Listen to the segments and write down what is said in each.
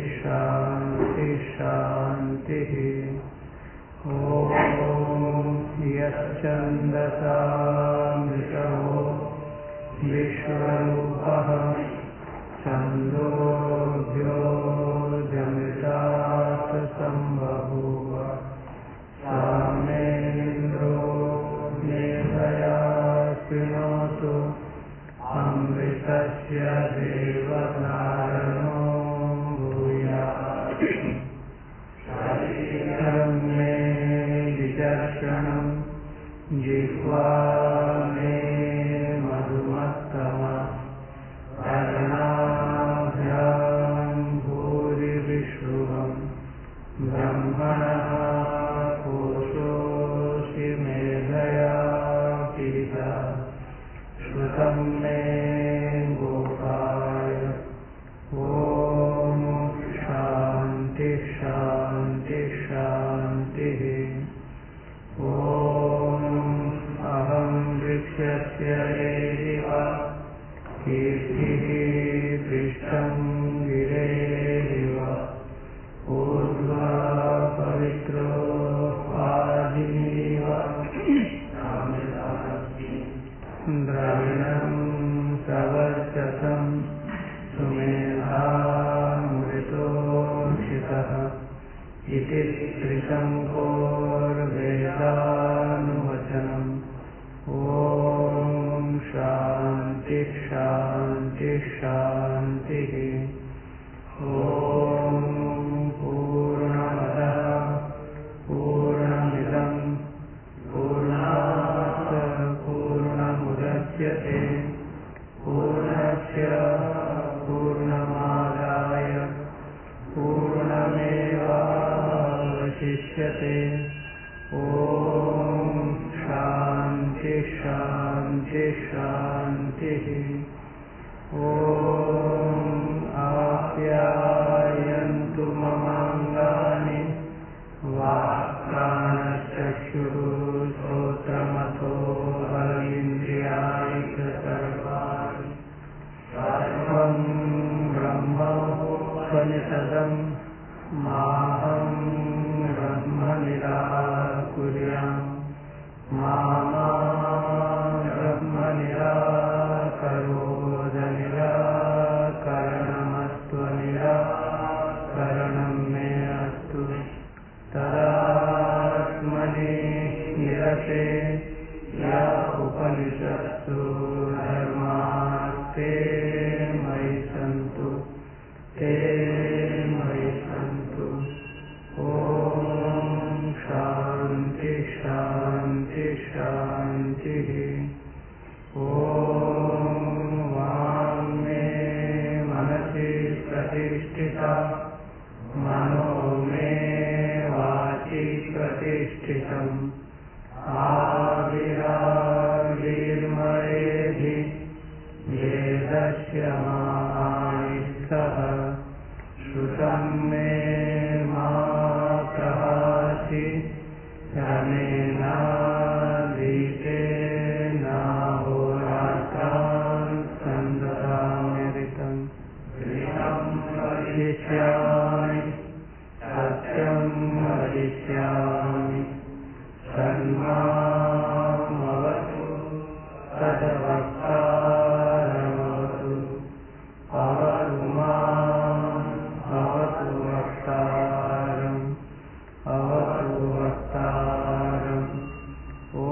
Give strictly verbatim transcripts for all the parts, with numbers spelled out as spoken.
शांति शांति। ओम यश्चंदसा मृषो विश्वरूपः छन्दोऽभ्योऽयमितात् सम्बभूव सामेन्द्रो मेधया शृणोतु अमृतस्य देवधारणो भूयात्। शरीरं मे विचक्षणं जिह्वा मे मधुमत्तमा कर्णाभ्यां भूरिविश्रुवं ब्रह्मणः कोशोऽसि मेधया पीता श्रुतं मे गोपाय। ॐ शान्ति शान्ति शान्तिः। ॐ अहं वृक्षस्य रेरिव कीर्तिः पृष्ठं गिरेरिव ऊर्ध्वा पवित्रो आदिनीव द्रविणं सवर्चसं सुमेधामृतोषितः इति त्रिशङ्कोर्वेदानुवचनम्। ॐ शान्ति शान्ति शान्तिः। ॐ पूर्णमदः पूर्णमिदं पूर्णात् पूर्णमुदच्यते पूर्णस्य पूर्णमादाय पूर्णमेवावशिष्यते। ॐ शान्ति शान्ति शान्तिः। ॐ आप्यायन्तु ममाङ्गानि वाक्प्राणचक्षुः श्रोत्रमथो बलीन्द्रियाणि सर्वाणि सर्वं ब्रह्मोपनिषदं माहं ब्रह्म निराकुर्याम्। मा ब्रह्म निराकरोद निराकरणमस्तु निराकरणं मे अस्तु। तदात्मनि निरते या उपनिषत्सु धर्मास्ते मयि सन्तु ते मयि सन्तु। ॐ शान्ति शान्ति शान्तिः। ॐ वाङ्मे मनसि प्रतिष्ठिता मनो मे वाचि प्रतिष्ठितम्। आविराविर्मयेधि वेदस्य मानिष्ठः श्रुतं मे मा प्रभासि रमेणाधीतेन होरात्रान् सन्ददाम्यृतं। ऋतं वदिष्यामि सत्यं वदिष्यामि सन्मामवतु तद्वक्तारमवतु। अवतु माम् अवतु वक्तारम् अवतु वक्तारम्। ॐ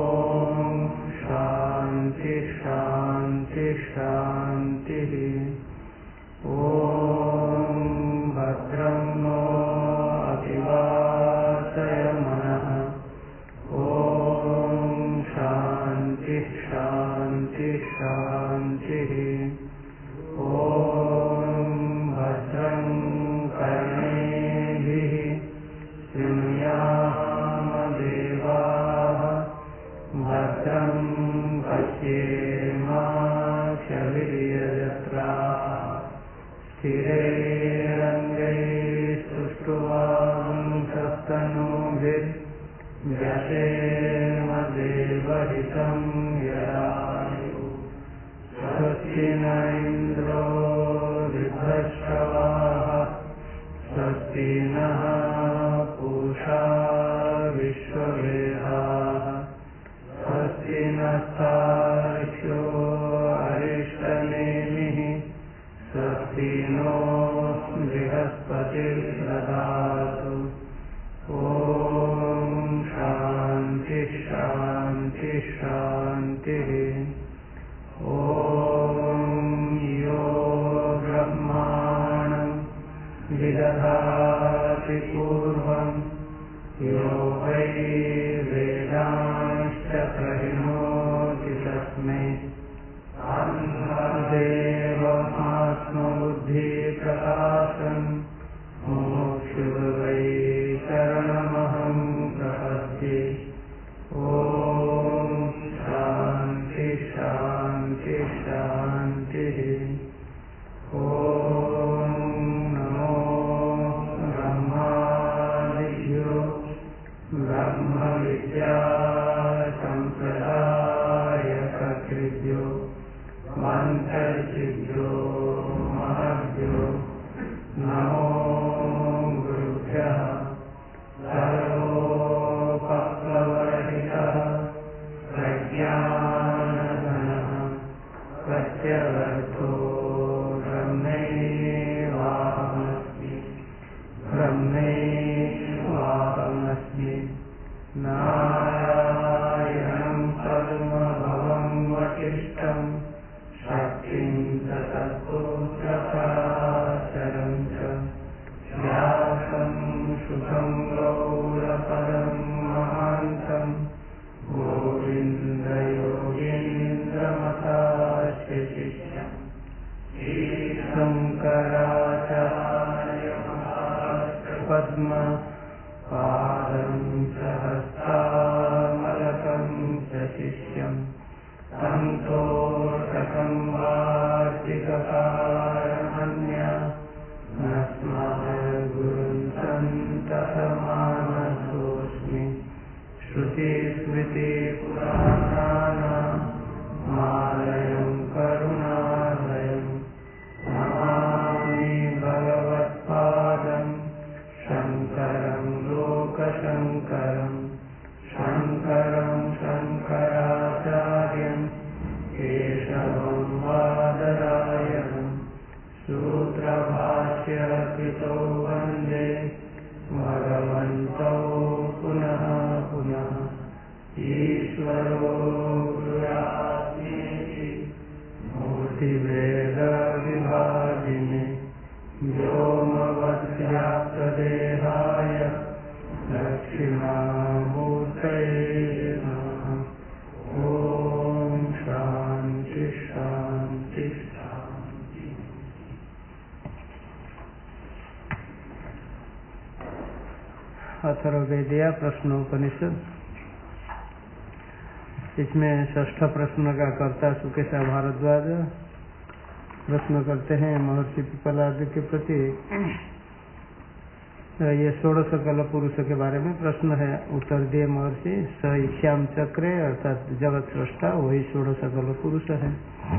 शान्ति शान्ति शान्तिः। ॐ भद्रं नो अभिवादयमनः। ॐ शान्ति शान्ति शान्तिः। ॐ भद्रं कर्णेभिः शृणुयाम देवाः भद्रं पश्येमाक्षभिर्यजत्राः स्थिरैरङ्गैस्तुष्ट्वांसस्तनूभिर्व्यसेम देवहितं यदायुः। स्वस्ति न इन्द्रो वृद्धश्रवाः आसीनो बृहस्पतिर्दधातु। ॐ शान्ति शान्ति शान्तिः। ॐ यो ब्रह्माणं विदधाति पूर्वं यो वै वेदांश्च प्रहिणोति तस्मै देवमात्मबुद्धिप्रकाशं मुमुक्षुर्वै शरणमहं प्रपद्ये। ॐ शान्ति शान्ति शान्तिः। ॐ नमो ब्रह्मादिभ्यो ब्रह्मविद्या सम्प्रदायकर्तृभ्यो मन्त्रसिद्ध्यो महद्भ्यो नमो गुरुभ्यः। सर्वोपप्लवरहितः प्रज्ञानघनः प्रत्यगर्थो ब्रह्मैवाहमस्मि ब्रह्मैवाहमस्मि। नारायणं पद्मभवं वसिष्ठं शक्तिं तत्पुत्रपराशरं च व्यासं शुभं गौरपदं महान्तं गोविन्दयोगीन्द्रमतास्य शिष्यं श्रीशङ्कराचार्यपद्म पादं सहस्रामलकं च शिष्यं तं तोषकं वार्तिककारमन्य नस्मद्गुरुं सन्ततमानतोऽस्मि। श्रुतिस्मृतिपुराणानामालयं करुणालयं नमामि भगवत्पादं शङ्करं लोकशङ्करं शङ्करं शङ्कराचार्यं केशवं बादरायणं सूत्रभाष्यकृतो वन्दे भगवन्तौ पुनः पुनः। ईश्वरो गुरुरात्मेति मूर्तिभेदविभागिने व्योमवद्व्याप्तदेहाय दक्षिणामूर्तये नमः। ॐ शान्ति शान्ति शान्ति। अथर्ववेदिया प्रश्नोपनिषद। इसमें षष्ठ प्रश्न का कर्ता सुकेशा भारद्वाज प्रश्न करते हैं महर्षि पिपलाद के प्रति। ये षोडश कल पुरुष के बारे में प्रश्न है। उत्तर दिए महर्षि स ईश्याम चक्रे अर्थात जगत स्रष्टा वही षोडश कल पुरुष है।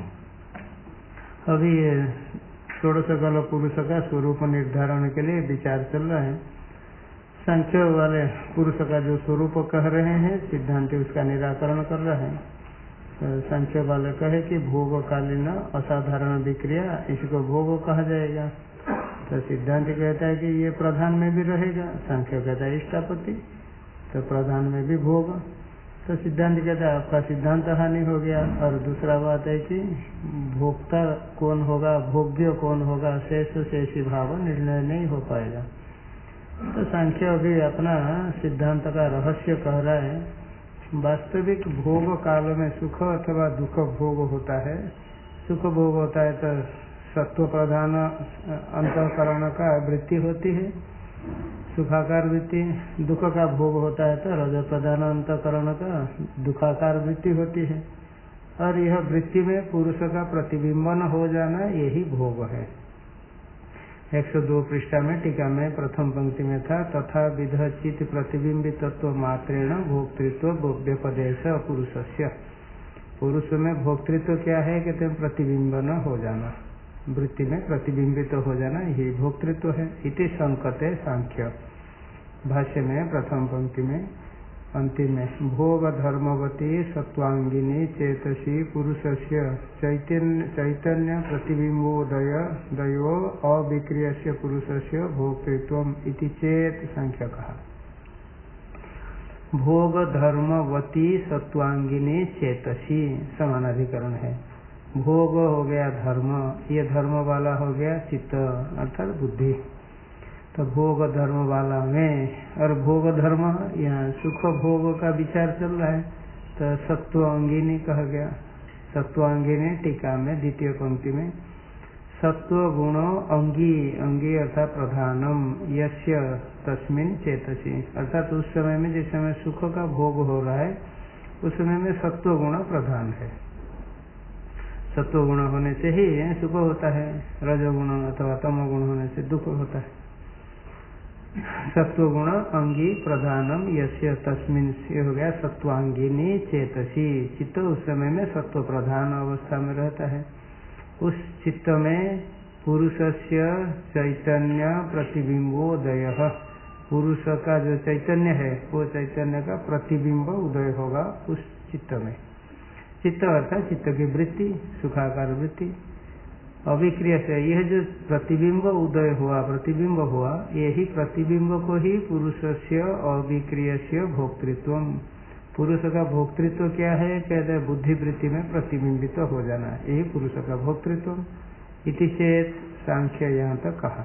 अभी ये षोडश कल पुरुष का स्वरूप निर्धारण के लिए विचार चल रहा है। सांख्य वाले पुरुष का जो स्वरूप कह रहे हैं सिद्धांत उसका निराकरण कर रहा है। तो सांख्य वाले कहे कि भोगकालीन असाधारण विक्रिया इसको भोग कहा जाएगा। तो सिद्धांत कहता है कि ये प्रधान में भी रहेगा। सांख्य कहता है इष्टापति तो प्रधान में भी भोग। तो सिद्धांत कहता है आपका सिद्धांत हानि हो गया। और दूसरा बात है कि भोक्ता कौन होगा भोग्य कौन होगा शेष शेषी भाव निर्णय नहीं हो पाएगा। तो सांख्य अभी अपना सिद्धांत का रहस्य कह रहा है। वास्तविक भोग काल में सुख अथवा दुख भोग होता है। सुख भोग होता है तो सत्व प्रधान अंतःकरण का वृत्ति होती है सुखाकार वृत्ति। दुख का भोग होता है तो रज प्रधान अंतःकरण का दुखाकार वृत्ति होती है। और यह वृत्ति में पुरुष का प्रतिबिंबन हो जाना यही भोग है। एक सौ दो पृष्ठा में टीका में प्रथम पंक्ति में था तथा विध चित प्रतिबिंबित तत्व मात्रेण भोक्तृत्व व्यपदेश पुरुषस्य। पुरुष में भोक्तृत्व क्या है कहते हैं प्रतिबिंबन हो जाना वृत्ति में प्रतिबिंबित हो जाना यही भोक्तृत्व है। इति संकते सांख्य। भाष्य में प्रथम पंक्ति में अंतिम में भोग धर्मवती सत्वांगिनी चेतसी पुरुषस्य चैतन्य चैतन्य प्रतिबिंबोदय दयो अविक्रियस्य पुरुषस्य भोक्तृत्वम इति चेत संख्या कहा। भोग धर्मवती सत्वांगिनी चेतसी समानाधिकरण है। भोग हो गया धर्म, ये धर्म वाला हो गया चित्त अर्थात बुद्धि। तो भोग धर्म वाला में और भोग धर्म यहाँ सुख भोग का विचार चल रहा है, तो सत्वांगिनी कहा गया। सत्वांगिनी टीका में द्वितीय पंक्ति में सत्व गुण अंगी, अंगी अर्थात प्रधानम यस्य तस्मिन चेतसी, अर्थात उस समय में जिस समय सुख का भोग हो रहा है उस समय में सत्व गुण प्रधान है। सत्व गुण होने से ही सुख होता है, रजोगुण अथवा तमोगुण होने से दुख होता है। सत्वगुण अंगी प्रधानम यस्य तस्मिन से हो गया सत्वांगिनी चेतसी, चित्त उस समय में सत्व प्रधान अवस्था में रहता है। उस चित्त में पुरुषस्य चैतन्य प्रतिबिंबोदय, पुरुष का जो चैतन्य है वो चैतन्य का प्रतिबिंब उदय होगा उस चित्त में। चित्त अर्थात चित्त की वृत्ति, सुखाकार वृत्ति। अविक्रिय से यह जो प्रतिबिंब उदय हुआ, प्रतिबिंब हुआ, यही प्रतिबिंब को ही पुरुषस्य अविक्रियस्य भोक्तृत्व, पुरुष का भोक्तृत्व क्या है, कहते हैं बुद्धि वृत्ति में प्रतिबिंबित तो हो जाना, यही पुरुष का भोक्तृत्व। इति चेत सांख्य यहाँ तक कहा।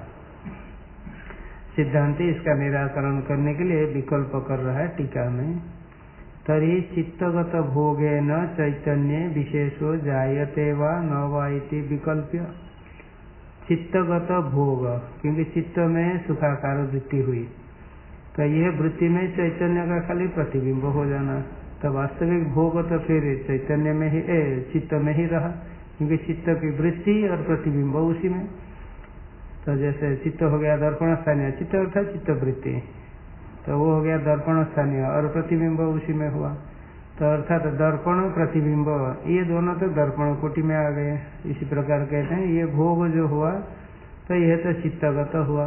सिद्धांति इसका निराकरण करने के लिए विकल्प कर रहा है टीका में। तरी चित्तगत भोगे न चैतन्य विशेषो जायते वा न वा इति विकल्प्य। चित्तगत भोग, क्योंकि चित्त में सुखाकार वृत्ति हुई, तो यह वृत्ति में चैतन्य का खाली प्रतिबिंब हो जाना, तो वास्तविक भोग तो फिर चैतन्य में ही ए, चित्त में ही रहा, क्योंकि चित्त की वृत्ति और प्रतिबिंब उसी में। तो जैसे चित्त हो गया दर्पण स्थानीय, चित्त अर्थात चित्त वृत्ति, तो वो हो गया दर्पण स्थानीय और प्रतिबिंब उसी में हुआ। तो अर्थात दर्पण प्रतिबिंब ये दोनों तो दर्पण कोटि में आ गए। इसी प्रकार कहते हैं ये भोग जो हुआ तो यह तो चित्तगत हुआ।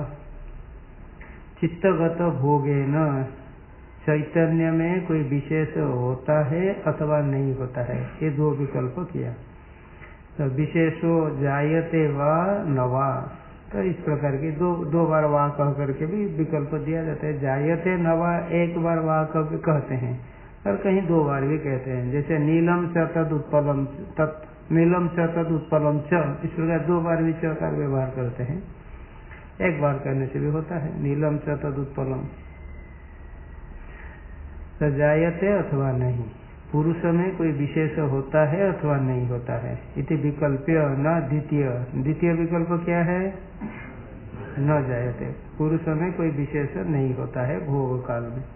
चित्तगत भोगे न चैतन्य में कोई विशेष होता है अथवा नहीं होता है, ये दो विकल्प किया। तो विशेषो जायते वा न वा, तो इस प्रकार की दो दो बार वाह कह करके भी विकल्प दिया जाता है। जायते न वा एक बार वाह कह के कहते हैं और कहीं दो बार भी कहते हैं, जैसे नीलम च तद उत्पलम तत्, नीलम च तद उत्पलम च, इस प्रकार दो बार भी च का व्यवहार करते हैं। एक बार करने से भी होता है नीलम च तद उत्पलम। तो जायते अथवा नहीं, पुरुष में कोई विशेष होता है अथवा नहीं होता है। इति विकल्प्य न द्वितीय, द्वितीय विकल्प क्या है, न जायते, पुरुष में कोई विशेष नहीं होता है भोग काल में।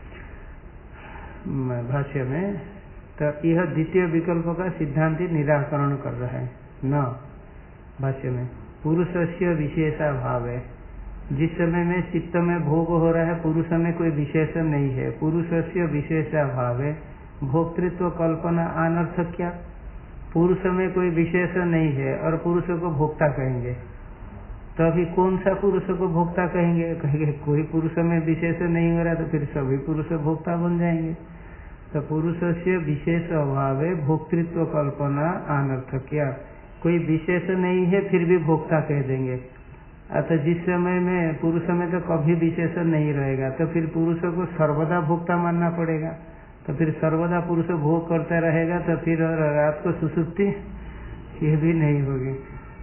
भाष्य में तो यह द्वितीय विकल्प का सिद्धांति निराकरण कर रहा है। न भाष्य में पुरुषस्य विशेषा भाव है, जिस समय में चित्त में भोग हो रहा है पुरुष में कोई विशेष नहीं है, पुरुषस्य विशेषा भाव है, भोक्तृत्व कल्पना अनर्थक क्या, पुरुष में कोई विशेष नहीं है और पुरुष को भोक्ता कहेंगे, तो अभी कौन सा पुरुष को भोक्ता कहेंगे, कहेंगे कोई पुरुष में विशेष नहीं हो रहा तो फिर सभी पुरुष भोक्ता बन जाएंगे। तो पुरुष से विशेष अभाव है, भोक्तृत्व कल्पना अनर्थक क्या, कोई विशेष नहीं है फिर भी भोक्ता कह देंगे। अतः जिस समय में पुरुष में तो कभी विशेष नहीं रहेगा तो फिर पुरुष को सर्वदा भोक्ता मानना पड़ेगा, तो फिर सर्वदा पुरुष भोग करता रहेगा तो फिर रात को सुसुप्ति ये भी नहीं होगी।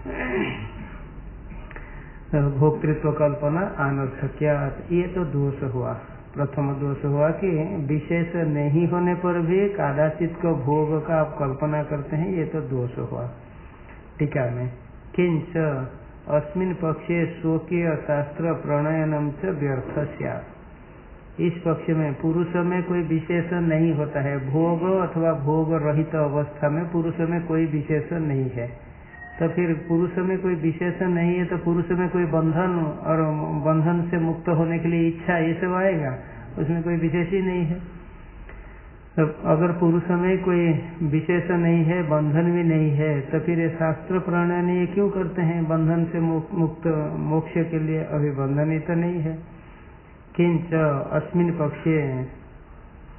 भोक्तृत्व कल्पना अनर्थक्यात्, ये तो दोष हुआ। प्रथम दोष हुआ कि विशेष नहीं होने पर भी कदाचित को भोग का आप कल्पना करते हैं, ये तो दोष हुआ। टीका में किंच अस्मिन् पक्षे स्वकीय शास्त्र प्रणयनम च व्यर्थ स्यात्, इस पक्ष में पुरुष में कोई विशेष नहीं होता है, भोग अथवा भोग रहित अवस्था में पुरुष में कोई विशेष नहीं है, तो फिर पुरुष में कोई विशेष नहीं है तो पुरुष में कोई बंधन और बंधन से मुक्त होने के लिए इच्छा ये सब आएगा, उसमें कोई विशेष ही नहीं है। तो अगर पुरुष में कोई विशेष नहीं है, बंधन भी नहीं है, तो फिर ये शास्त्र प्रणयन ये क्यों करते हैं, बंधन से मुक्त मोक्ष के लिए, अभी बंधन ही तो नहीं है। किंच अस्मिन् पक्षे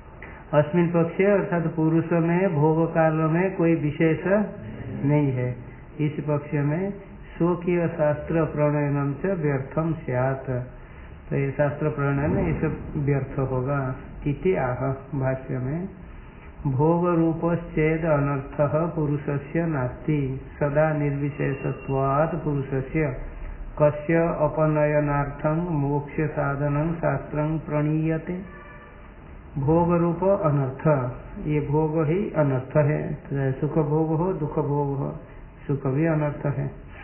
अस्मिन पक्षे अर्थात पुरुष में भोग काल में कोई विशेष नहीं है। इस पक्ष में स्वकीय शास्त्र प्रणयन से व्यर्थम स्यात्, तो ये शास्त्र प्रणयन ये सब व्यर्थ होगा। इति आह भाष्य में भोग रूपश्चेद अनर्थः पुरुषस्य नास्ति सदा निर्विशेषत्वात् पुरुषस्य कस्य अपनयनार्थं मोक्ष साधनं शास्त्रं प्रणीयते। भोग रूप अनर्थ, ये भोग ही अनर्थ है, चाहे सुख भोग हो दुख भोग हो, सुख भी अनर्थ है।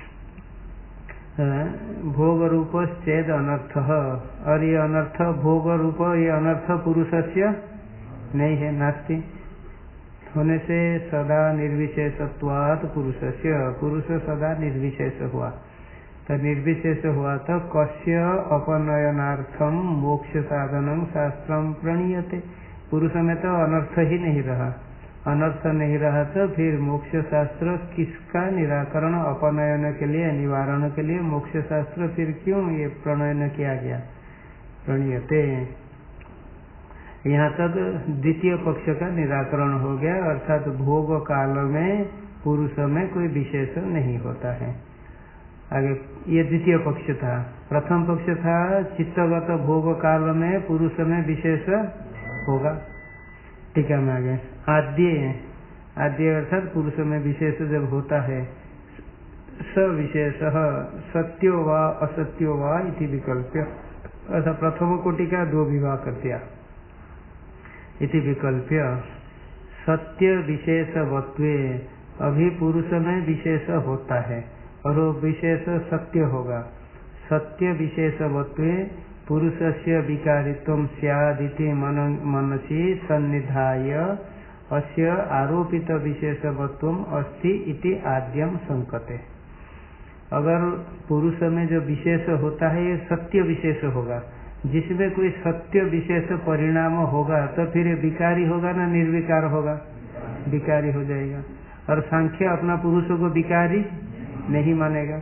भोग रूप चेद अनर्थ, और ये अनर्थ भोग रूप ये अनर्थ पुरुषस्य नहीं है, नास्ति होने से सदा निर्विशेषत्वात् पुरुषस्य, पुरुष सदा निर्विशेष हुआ, तो निर्विशेष हुआ तो कस्य अपनयनार्थम मोक्ष साधनम शास्त्रम प्रणीयते। पुरुष में तो अनर्थ ही नहीं रहा, अनर्थ नहीं रहा तो फिर मोक्ष शास्त्र किसका निराकरण, अपनयन के लिए निवारण के लिए मोक्ष शास्त्र फिर क्यों ये प्रणयन किया गया, प्रणीयते। यहाँ तक द्वितीय पक्ष का निराकरण हो गया, अर्थात भोग काल में पुरुष में कोई विशेष नहीं होता है। आगे ये द्वितीय पक्ष था। प्रथम पक्ष था चित्तगत भोग काल में पुरुष में विशेष होगा। ठीक है, मैं आगे आद्य, आद्य अर्थात पुरुष में विशेष जब होता है, सविशेष सत्यो वा असत्यो वा इति विकल्प्य, अर्थात प्रथम कोटि का दो विभाग कर दिया। इति विकल्प्य सत्य विशेषवत्वे, अभी पुरुष में विशेष होता है और वो विशेष सत्य होगा। सत्य विशेषवत्वे पुरुषस्य विकारित्वं स्यादिति मनसि सन्निधाय अस्य आरोपित विशेषवत्वम् अस्ति इति आद्यम संकते। अगर पुरुष में जो विशेष होता है ये सत्य विशेष होगा, जिसमें कोई सत्य विशेष परिणाम होगा तो फिर विकारी होगा ना निर्विकार होगा, विकारी हो जाएगा। और सांख्य अपना पुरुषों को विकारी नहीं मानेगा।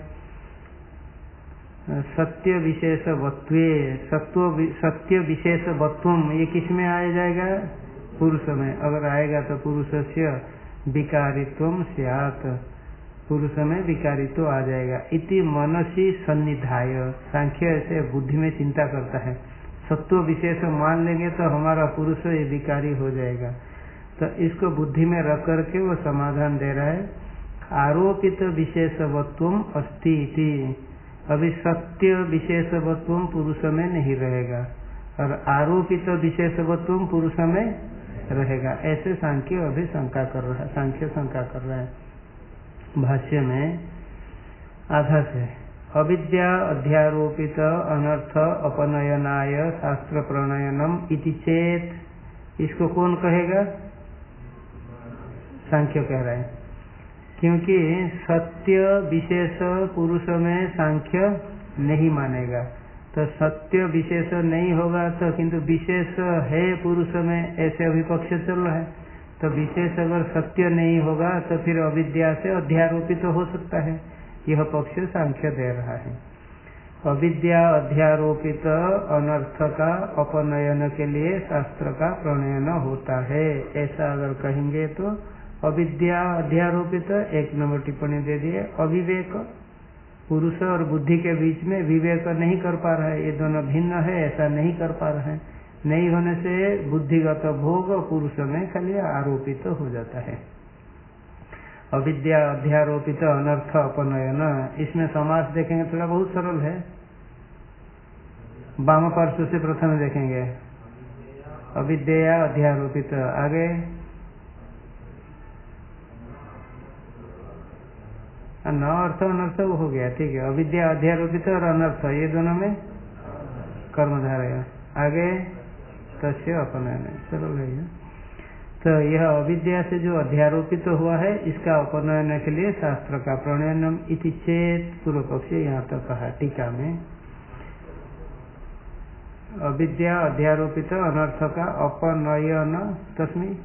सत्य विशेष वत्वे, सत्व सत्य विशेष वत्वम ये किस में आ जाएगा, पुरुष में। अगर आएगा तो पुरुषस्य विकारित्वम स्यात्, पुरुष में विकारित्व आ जाएगा। इति मनसी सन्निधाय, सांख्य ऐसे बुद्धि में चिंता करता है, सत्व विशेष मान लेंगे तो हमारा पुरुष ये विकारी हो जाएगा, तो इसको बुद्धि में रख करके वो समाधान दे रहा है। आरोपित विशेषवत्वम अस्ति इति, अभी सत्य विशेषवत्वम पुरुष में नहीं रहेगा और आरोपित विशेषवत्वम पुरुष में रहेगा, ऐसे सांख्य अभी शंका कर रहा है, सांख्य शंका कर रहा है। भाष्य में आधा से अविद्या अध्यारोपित अनर्थ अपनयनाय शास्त्र प्रणयनम इति चेत, इसको कौन कहेगा, सांख्य कह रहा है, क्योंकि सत्य विशेष पुरुष में सांख्य नहीं मानेगा, तो सत्य विशेष नहीं होगा तो किंतु विशेष है पुरुष में, ऐसे अभी पक्ष चल रहा है। तो विशेष अगर सत्य नहीं होगा तो फिर अविद्या से अध्यारोपित तो हो सकता है, यह पक्ष सांख्य दे रहा है। अविद्या अध्यारोपित अनर्थ का अपनयन के लिए शास्त्र का प्रणयन होता है, ऐसा अगर कहेंगे तो अविद्या अध्यारोपित, एक नंबर टिप्पणी दे दिए, अविवेक, पुरुष और बुद्धि के बीच में विवेक नहीं कर पा रहा है, ये दोनों भिन्न है, ऐसा नहीं कर पा रहे हैं, नहीं होने से बुद्धिगत भोग पुरुष में खाली आरोपित तो हो जाता है। अविद्या अध्यारोपित अनर्थ अपनयन, इसमें समास देखेंगे थोड़ा बहुत सरल है। वाम पार्श्व से प्रथम देखेंगे, अविद्या अध्यारोपित, आगे न अर्थ अनर्थ हो गया, ठीक है। अविद्या अध्यारोपित और अनर्थ ये दोनों में कर्मधारय, आगे तस्य अपनयन, चलो भैया। तो यह अविद्या से जो अध्यारोपित तो हुआ है, इसका अपनयन के लिए शास्त्र का प्रणयनम इति चेत, पूर्व पक्ष यहाँ तक कहा टीका में। अविद्या अध्यारोपित अनर्थ का अपनयन तस्मै,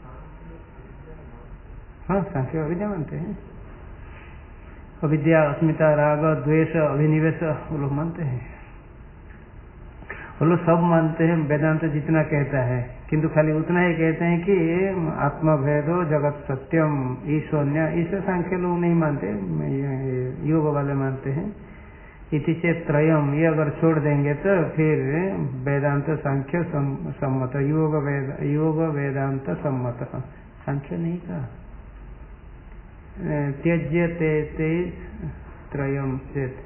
हाँ सांख्य अविद्या मानते हैं। अविद्या अस्मिता राग द्वेष अभिनिवेश वो लोग मानते हैं, वो लोग सब मानते हैं, वेदांत जितना कहता है किंतु खाली उतना ही कहते हैं कि आत्मभेदो जगत सत्यम ईश्वन्य, इसे सांख्य लोग नहीं मानते, योग वाले मानते हैं। इति चेत त्रयम, ये अगर छोड़ देंगे तो फिर वेदांत सांख्य सम्मत, योग वेद योग वेदांत सम्मत, सांख्य नहीं कहा। त्यज्य ते ते त्रयम चेत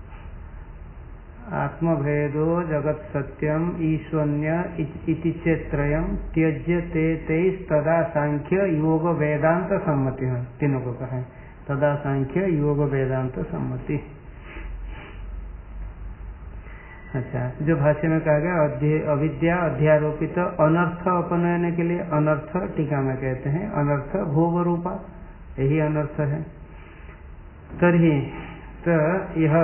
आत्मभेदो जगत सत्यम ईश्वन्य इति चेत त्रयम त्यज्य ते तेईस तदा सांख्य योग वेदांत सम्मति, तीनों को कहा है। तदा सांख्य योग वेदांत सम्मति। अच्छा, जो भाष्य में कहा गया अविद्या अध्यारोपित अनर्थ अपनयन के लिए अनर्थ, टीका में कहते हैं अनर्थ भोग रूपा, यही अनर्थ है। तभी तो यह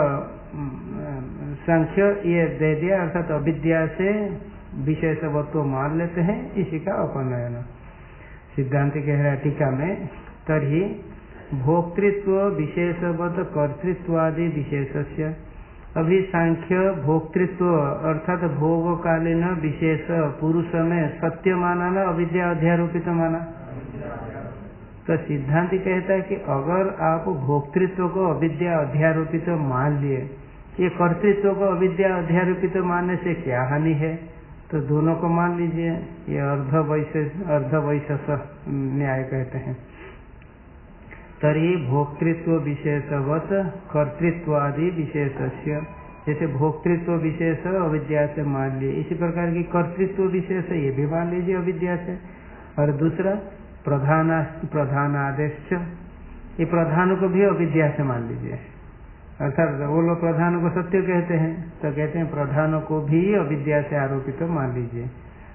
सांख्य ये दे दिया, अर्थात अविद्या से विशेषवत्व मान लेते हैं, इसी का अपनयन। सिद्धांत कह रहा है टीका में, तभी भोक्तृत्व विशेषवत कर्तृत्वादि विशेषस्य, अभी सांख्य भोक्तृत्व अर्थात भोगकालीन विशेष पुरुष में सत्य माना ना अविद्या अध्यारोपित माना। तो सिद्धांत कहता है कि अगर आप भोक्तृत्व को अविद्या अध्यारोपित मान लिए, ये कर्तृत्व को अविद्या अध्यारोपित मानने से क्या हानि है, तो दोनों को मान लीजिए। ये अर्ध वैशेष अर्ध वैशेष न्याय कहते हैं। तरी भोक्तृत्व विशेषवत कर्तृत्व आदि विशेषस्य, जैसे भोक्तृत्व विशेष अविद्या से मान लिए, इसी प्रकार की कर्तृत्व विशेष ये भी मान लीजिए अविद्या से। और दूसरा प्रधान प्रधान आदेश, ये प्रधान को भी अविद्या से मान लीजिए। अर्थात वो लोग प्रधान को सत्य कहते हैं, तो कहते हैं प्रधान को भी अविद्या से आरोपित तो मान लीजिए।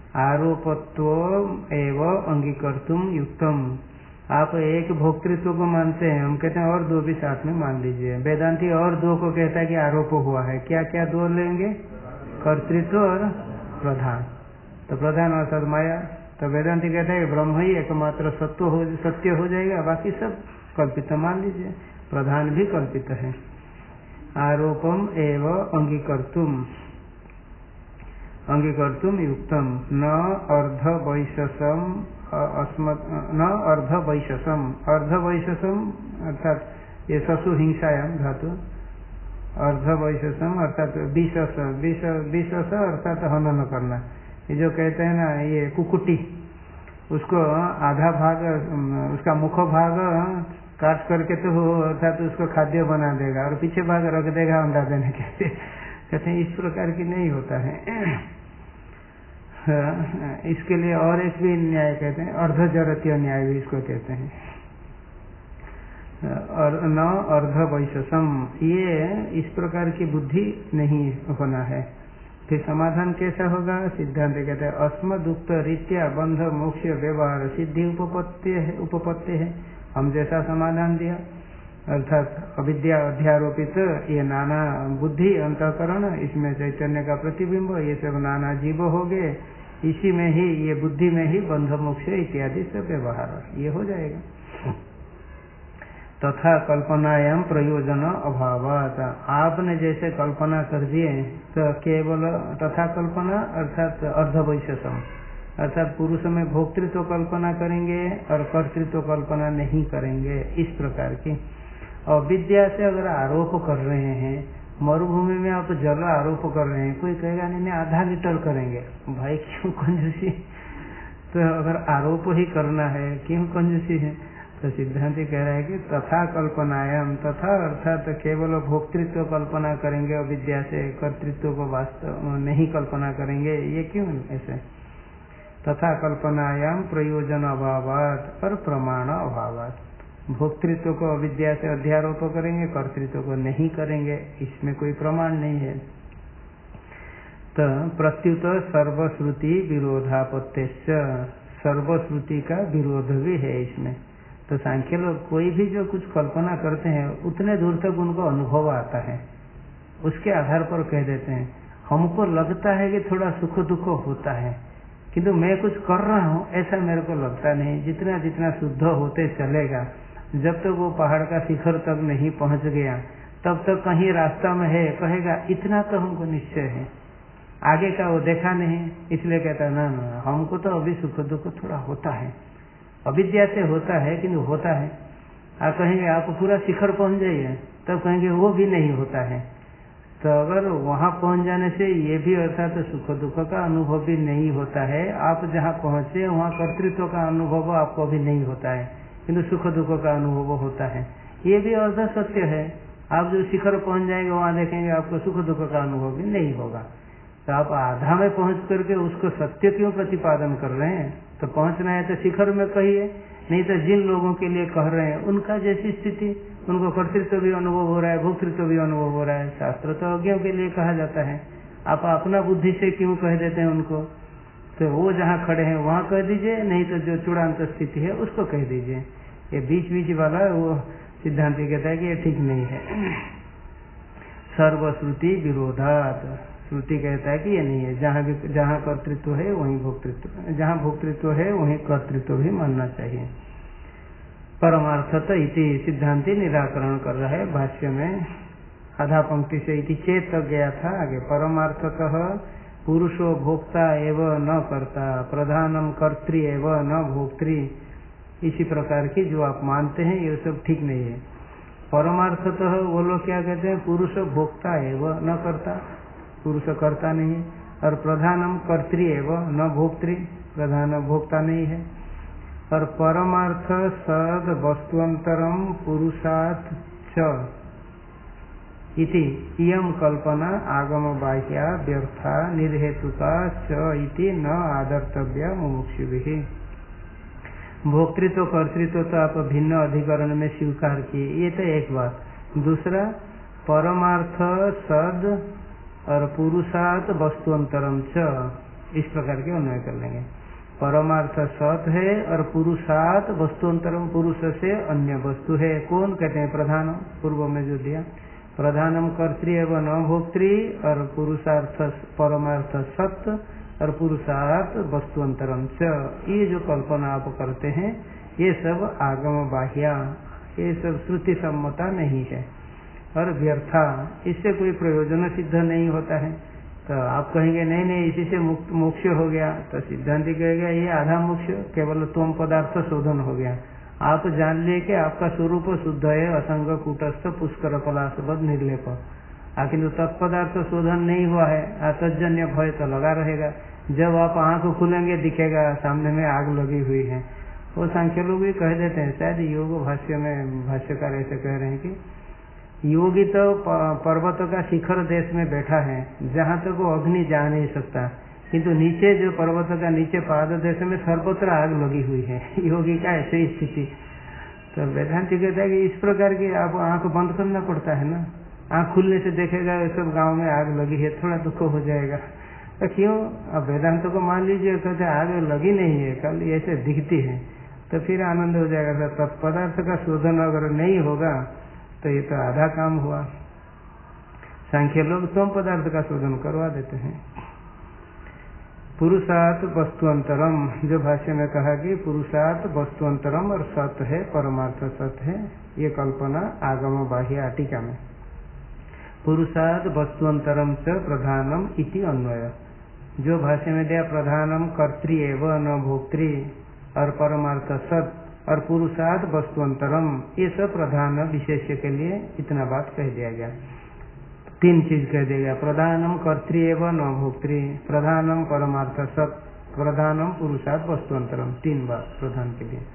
आरोपत्व एवं अंगीकर्तुम युक्तम, आप एक भोक्तृत्व को मानते हैं, हम कहते हैं और दो भी साथ में मान लीजिए। वेदांती और दो को कहता है कि आरोप हुआ है, क्या क्या दो लेंगे, कर्तृत्व और प्रधान। तो प्रधान अर्थात माया, तो वेदांती कहता है ब्रह्म ही एकमात्र सत्य हो सत्य हो जाएगा, बाकी सब कल्पित मान लीजिए, प्रधान भी कल्पित है। आरोपम एवं अंगीकर्तुम अंगीकर्तुम युक्तम न अर्ध वैशसम अस्मत् न अर्ध वैशसम, अर्ध वैशसम अर्थात ये ससु हिंसायाम धातु, अर्ध वैशसम अर्थात विशस विशस अर्थात हनन करना। ये जो कहते हैं ना ये कुकुटी, उसको आधा भाग उसका मुख भाग काट करके तो अर्थात तो उसको खाद्य बना देगा और पीछे भाग रख देगा अंडा देने के लिए, कहते हैं इस प्रकार की नहीं होता है। इसके लिए और एक भी न्याय कहते हैं अर्धजरतीय न्याय भी इसको कहते हैं। और न अर्ध वैशसम, ये इस प्रकार की बुद्धि नहीं होना है। फिर समाधान कैसा होगा, सिद्धांत कहते हैं अस्मदुक्त रीत्या बंध मोक्ष व्यवहार सिद्धि उपपत्ति है उपपत्ति है। हम जैसा समाधान दिया, अर्थात अविद्या अध्यारोपित ये नाना बुद्धि अंतःकरण, इसमें चैतन्य का प्रतिबिंब, ये सब नाना जीव हो गए, इसी में ही ये बुद्धि में ही बंध मोक्ष इत्यादि से व्यवहार ये हो जाएगा। तथा कल्पनायाम प्रयोजन अभावात, आपने जैसे कल्पना कर दिए तो केवल तथा कल्पना अर्थात अर्धवैशसम, अर्थात पुरुष में भोक्तृत्व कल्पना करेंगे और कर्तृत्व कल्पना नहीं करेंगे, इस प्रकार की। और विद्या से अगर आरोप कर रहे हैं, मरुभूमि में आप जल आरोप कर रहे हैं, कोई कहेगा नहीं नहीं आधा लीटर करेंगे, भाई क्यों कंजूसी, तो अगर आरोप ही करना है क्यों कंजूसी है। तो सिद्धांत कह रहा है कि तथा कल्पनायाम, तथा अर्थात केवल भोक्तृत्व कल्पना करेंगे अविद्या से, कर्तृत्व को वास्तव नहीं कल्पना करेंगे, ये क्यों ऐसे। तथा कल्पनायाम प्रयोजन अभावात और प्रमाण अभावात, भोक्तृत्व को अविद्या से अध्यारोप करेंगे, कर्तृत्व को नहीं करेंगे, इसमें कोई प्रमाण नहीं है। तो प्रत्युत सर्वश्रुति विरोधापत्ति, सर्वश्रुति का विरोध भी है इसमें। तो सांख्य लोग कोई भी जो कुछ कल्पना करते हैं उतने दूर तक उनको अनुभव आता है, उसके आधार पर कह देते हैं हमको लगता है कि थोड़ा सुख दुख होता है, किंतु मैं कुछ कर रहा हूँ ऐसा मेरे को लगता नहीं। जितना जितना शुद्ध होते चलेगा, जब तक वो पहाड़ का शिखर तक नहीं पहुंच गया तब तक कहीं रास्ता में है, कहेगा इतना तो हमको निश्चय है। आगे का वो देखा नहीं, इसलिए कहता है ना ना हमको तो अभी सुख दुख थोड़ा होता है, अविद्या से होता है किंतु होता है। आप कहेंगे आप पूरा शिखर पहुंच जाइए, तब कहेंगे वो भी नहीं होता है। तो अगर वहां पहुंच जाने से ये भी अर्थात तो सुख दुख का अनुभव भी नहीं होता है। आप जहाँ पहुंचे वहाँ कर्तृत्व का अनुभव आपको भी नहीं होता है, किंतु सुख दुख का अनुभव होता है। ये भी अर्ध सत्य है। आप जो शिखर पहुंच जाएंगे वहां देखेंगे आपको सुख दुख का अनुभव भी नहीं होगा। तो आप आधा में पहुंच करके उसको सत्य क्यों प्रतिपादन कर रहे हैं? तो पहुंचना है तो शिखर में कहिए, नहीं तो जिन लोगों के लिए कह रहे हैं उनका जैसी स्थिति, उनको कर्तृत्व भी अनुभव हो रहा है, भोक्तृत्व भी अनुभव हो रहा है। शास्त्र तो अज्ञों के लिए कहा जाता है, आप अपना बुद्धि से क्यों कह देते हैं उनको? तो वो जहाँ खड़े हैं वहां कह दीजिए, नहीं तो जो चूड़ांत स्थिति है उसको कह दीजिए। ये बीच बीच वाला वो सिद्धांति कहता है कि ये ठीक नहीं है। सर्वश्रुति विरोधात, श्रुति कहता है कि ये नहीं है, जहाँ भी जहाँ कर्तृत्व है वहीं भोक्तृत्व, जहाँ भोक्तृत्व है वहीं कर्तृत्व भी मानना चाहिए। परमार्थत इति सिद्धांति निराकरण कर रहा है भाष्य में, आधा पंक्ति से इति चेत तक गया था। आगे परमार्थतः पुरुषो भोक्ता एवं न कर्ता, प्रधानम कर्त्री एवं न भोक्त्री, इसी प्रकार की जो आप मानते हैं ये सब ठीक नहीं है। परमार्थतः वो लोग क्या कहते हैं, पुरुष भोक्ता एवं न कर्ता, पुरुष करता नहीं है, और प्रधानम कर्त्री एवं न भोक्त्री, प्रधान भोक्ता नहीं है। और परमार्थ सद वस्तुअंतरम पुरुषात् च इति इयम कल्पना आगम बाह्या व्यर्था निर्हेतुका च इति न आदर्तव्या मुमुक्षुभिः। भोक्तृत्व कर्तृत्व तो आप भिन्न अधिकरण में स्वीकार किए, ये तो एक बात। दूसरा परमार्थ सद और पुरुषात् वस्तुअंतरम च, इस प्रकार के अन्वय कर लेंगे। परमार्थ सत है और पुरुषात् वस्तुअंतरम, पुरुष से अन्य वस्तु है। कौन कहते हैं? प्रधानम, पूर्व में जो दिया, प्रधानम कर्त्री एवं न भोक्त्री, और पुरुषार्थ परमार्थ सत और पुरुषार्थ वस्तुअंतरम च, ये जो कल्पना आप करते हैं ये सब आगम बाह्या, ये सब श्रुति सम्मता नहीं है और व्यर्था, इससे कोई प्रयोजन सिद्ध नहीं होता है। तो आप कहेंगे नहीं नहीं इसी से मुक्त मोक्ष हो गया, तो सिद्धांति कहेगा ये आधा मोक्ष, केवल त्वम पदार्थ शोधन हो गया। आप जान लिए कि आपका स्वरूप शुद्ध है, असंग कूटस्थ पुष्कर पलाशबद्ध निर्लेप, आखिर तत्पदार्थ शोधन नहीं हुआ है, तजन्य भय तो लगा रहेगा। जब आप आंख खुलेंगे दिखेगा सामने में आग लगी हुई है। वो सांख्य लोग भी कह देते हैं, शायद योग भाष्य में भाष्यकार ऐसे कह रहे हैं कि योगी तो पर्वत का शिखर देश में बैठा है जहाँ तक वो अग्नि जा नहीं सकता, किंतु नीचे जो पर्वत का नीचे पाद देश में सर्वत्र आग लगी हुई है। योगी का ऐसे ही स्थिति। तो वेदांति कहता है कि इस प्रकार की आप आंख बंद करना पड़ता है ना, आंख खुलने से देखेगा ये सब गाँव में आग लगी है, थोड़ा दुख हो जाएगा। तो क्यों? अब वेदांत को मान लीजिए कहते आग लगी नहीं है, कल ऐसे दिखती है, तो फिर आनंद हो जाएगा। तत्पदार्थ का शोधन अगर नहीं होगा तो ये तो आधा काम हुआ। सांख्य लोग त्वम पदार्थ का शोधन करवा देते हैं। पुरुषात् वस्तुअंतरम, जो भाष्य में कहा कि पुरुषात् वस्तुअंतरम और सत है, परमार्थ सत है, ये कल्पना आगम बाह्य टीका में। पुरुषात् वस्तुअंतरम च प्रधानम इति अन्वय, जो भाष्य में दिया प्रधानम कर्त्री एवं न भोक्त्री और परमार्थ सत और पुरुषार्थ वस्तुअंतरम, ये सब प्रधान विशेष्य के लिए इतना बात कह दिया गया। तीन चीज कह दिया गया, प्रधानम कर्त्री एवं न भोक्त्री, प्रधानम परमार्थ सत, प्रधानम पुरुषार्थ वस्तुअंतरम, तीन बात प्रधान के लिए।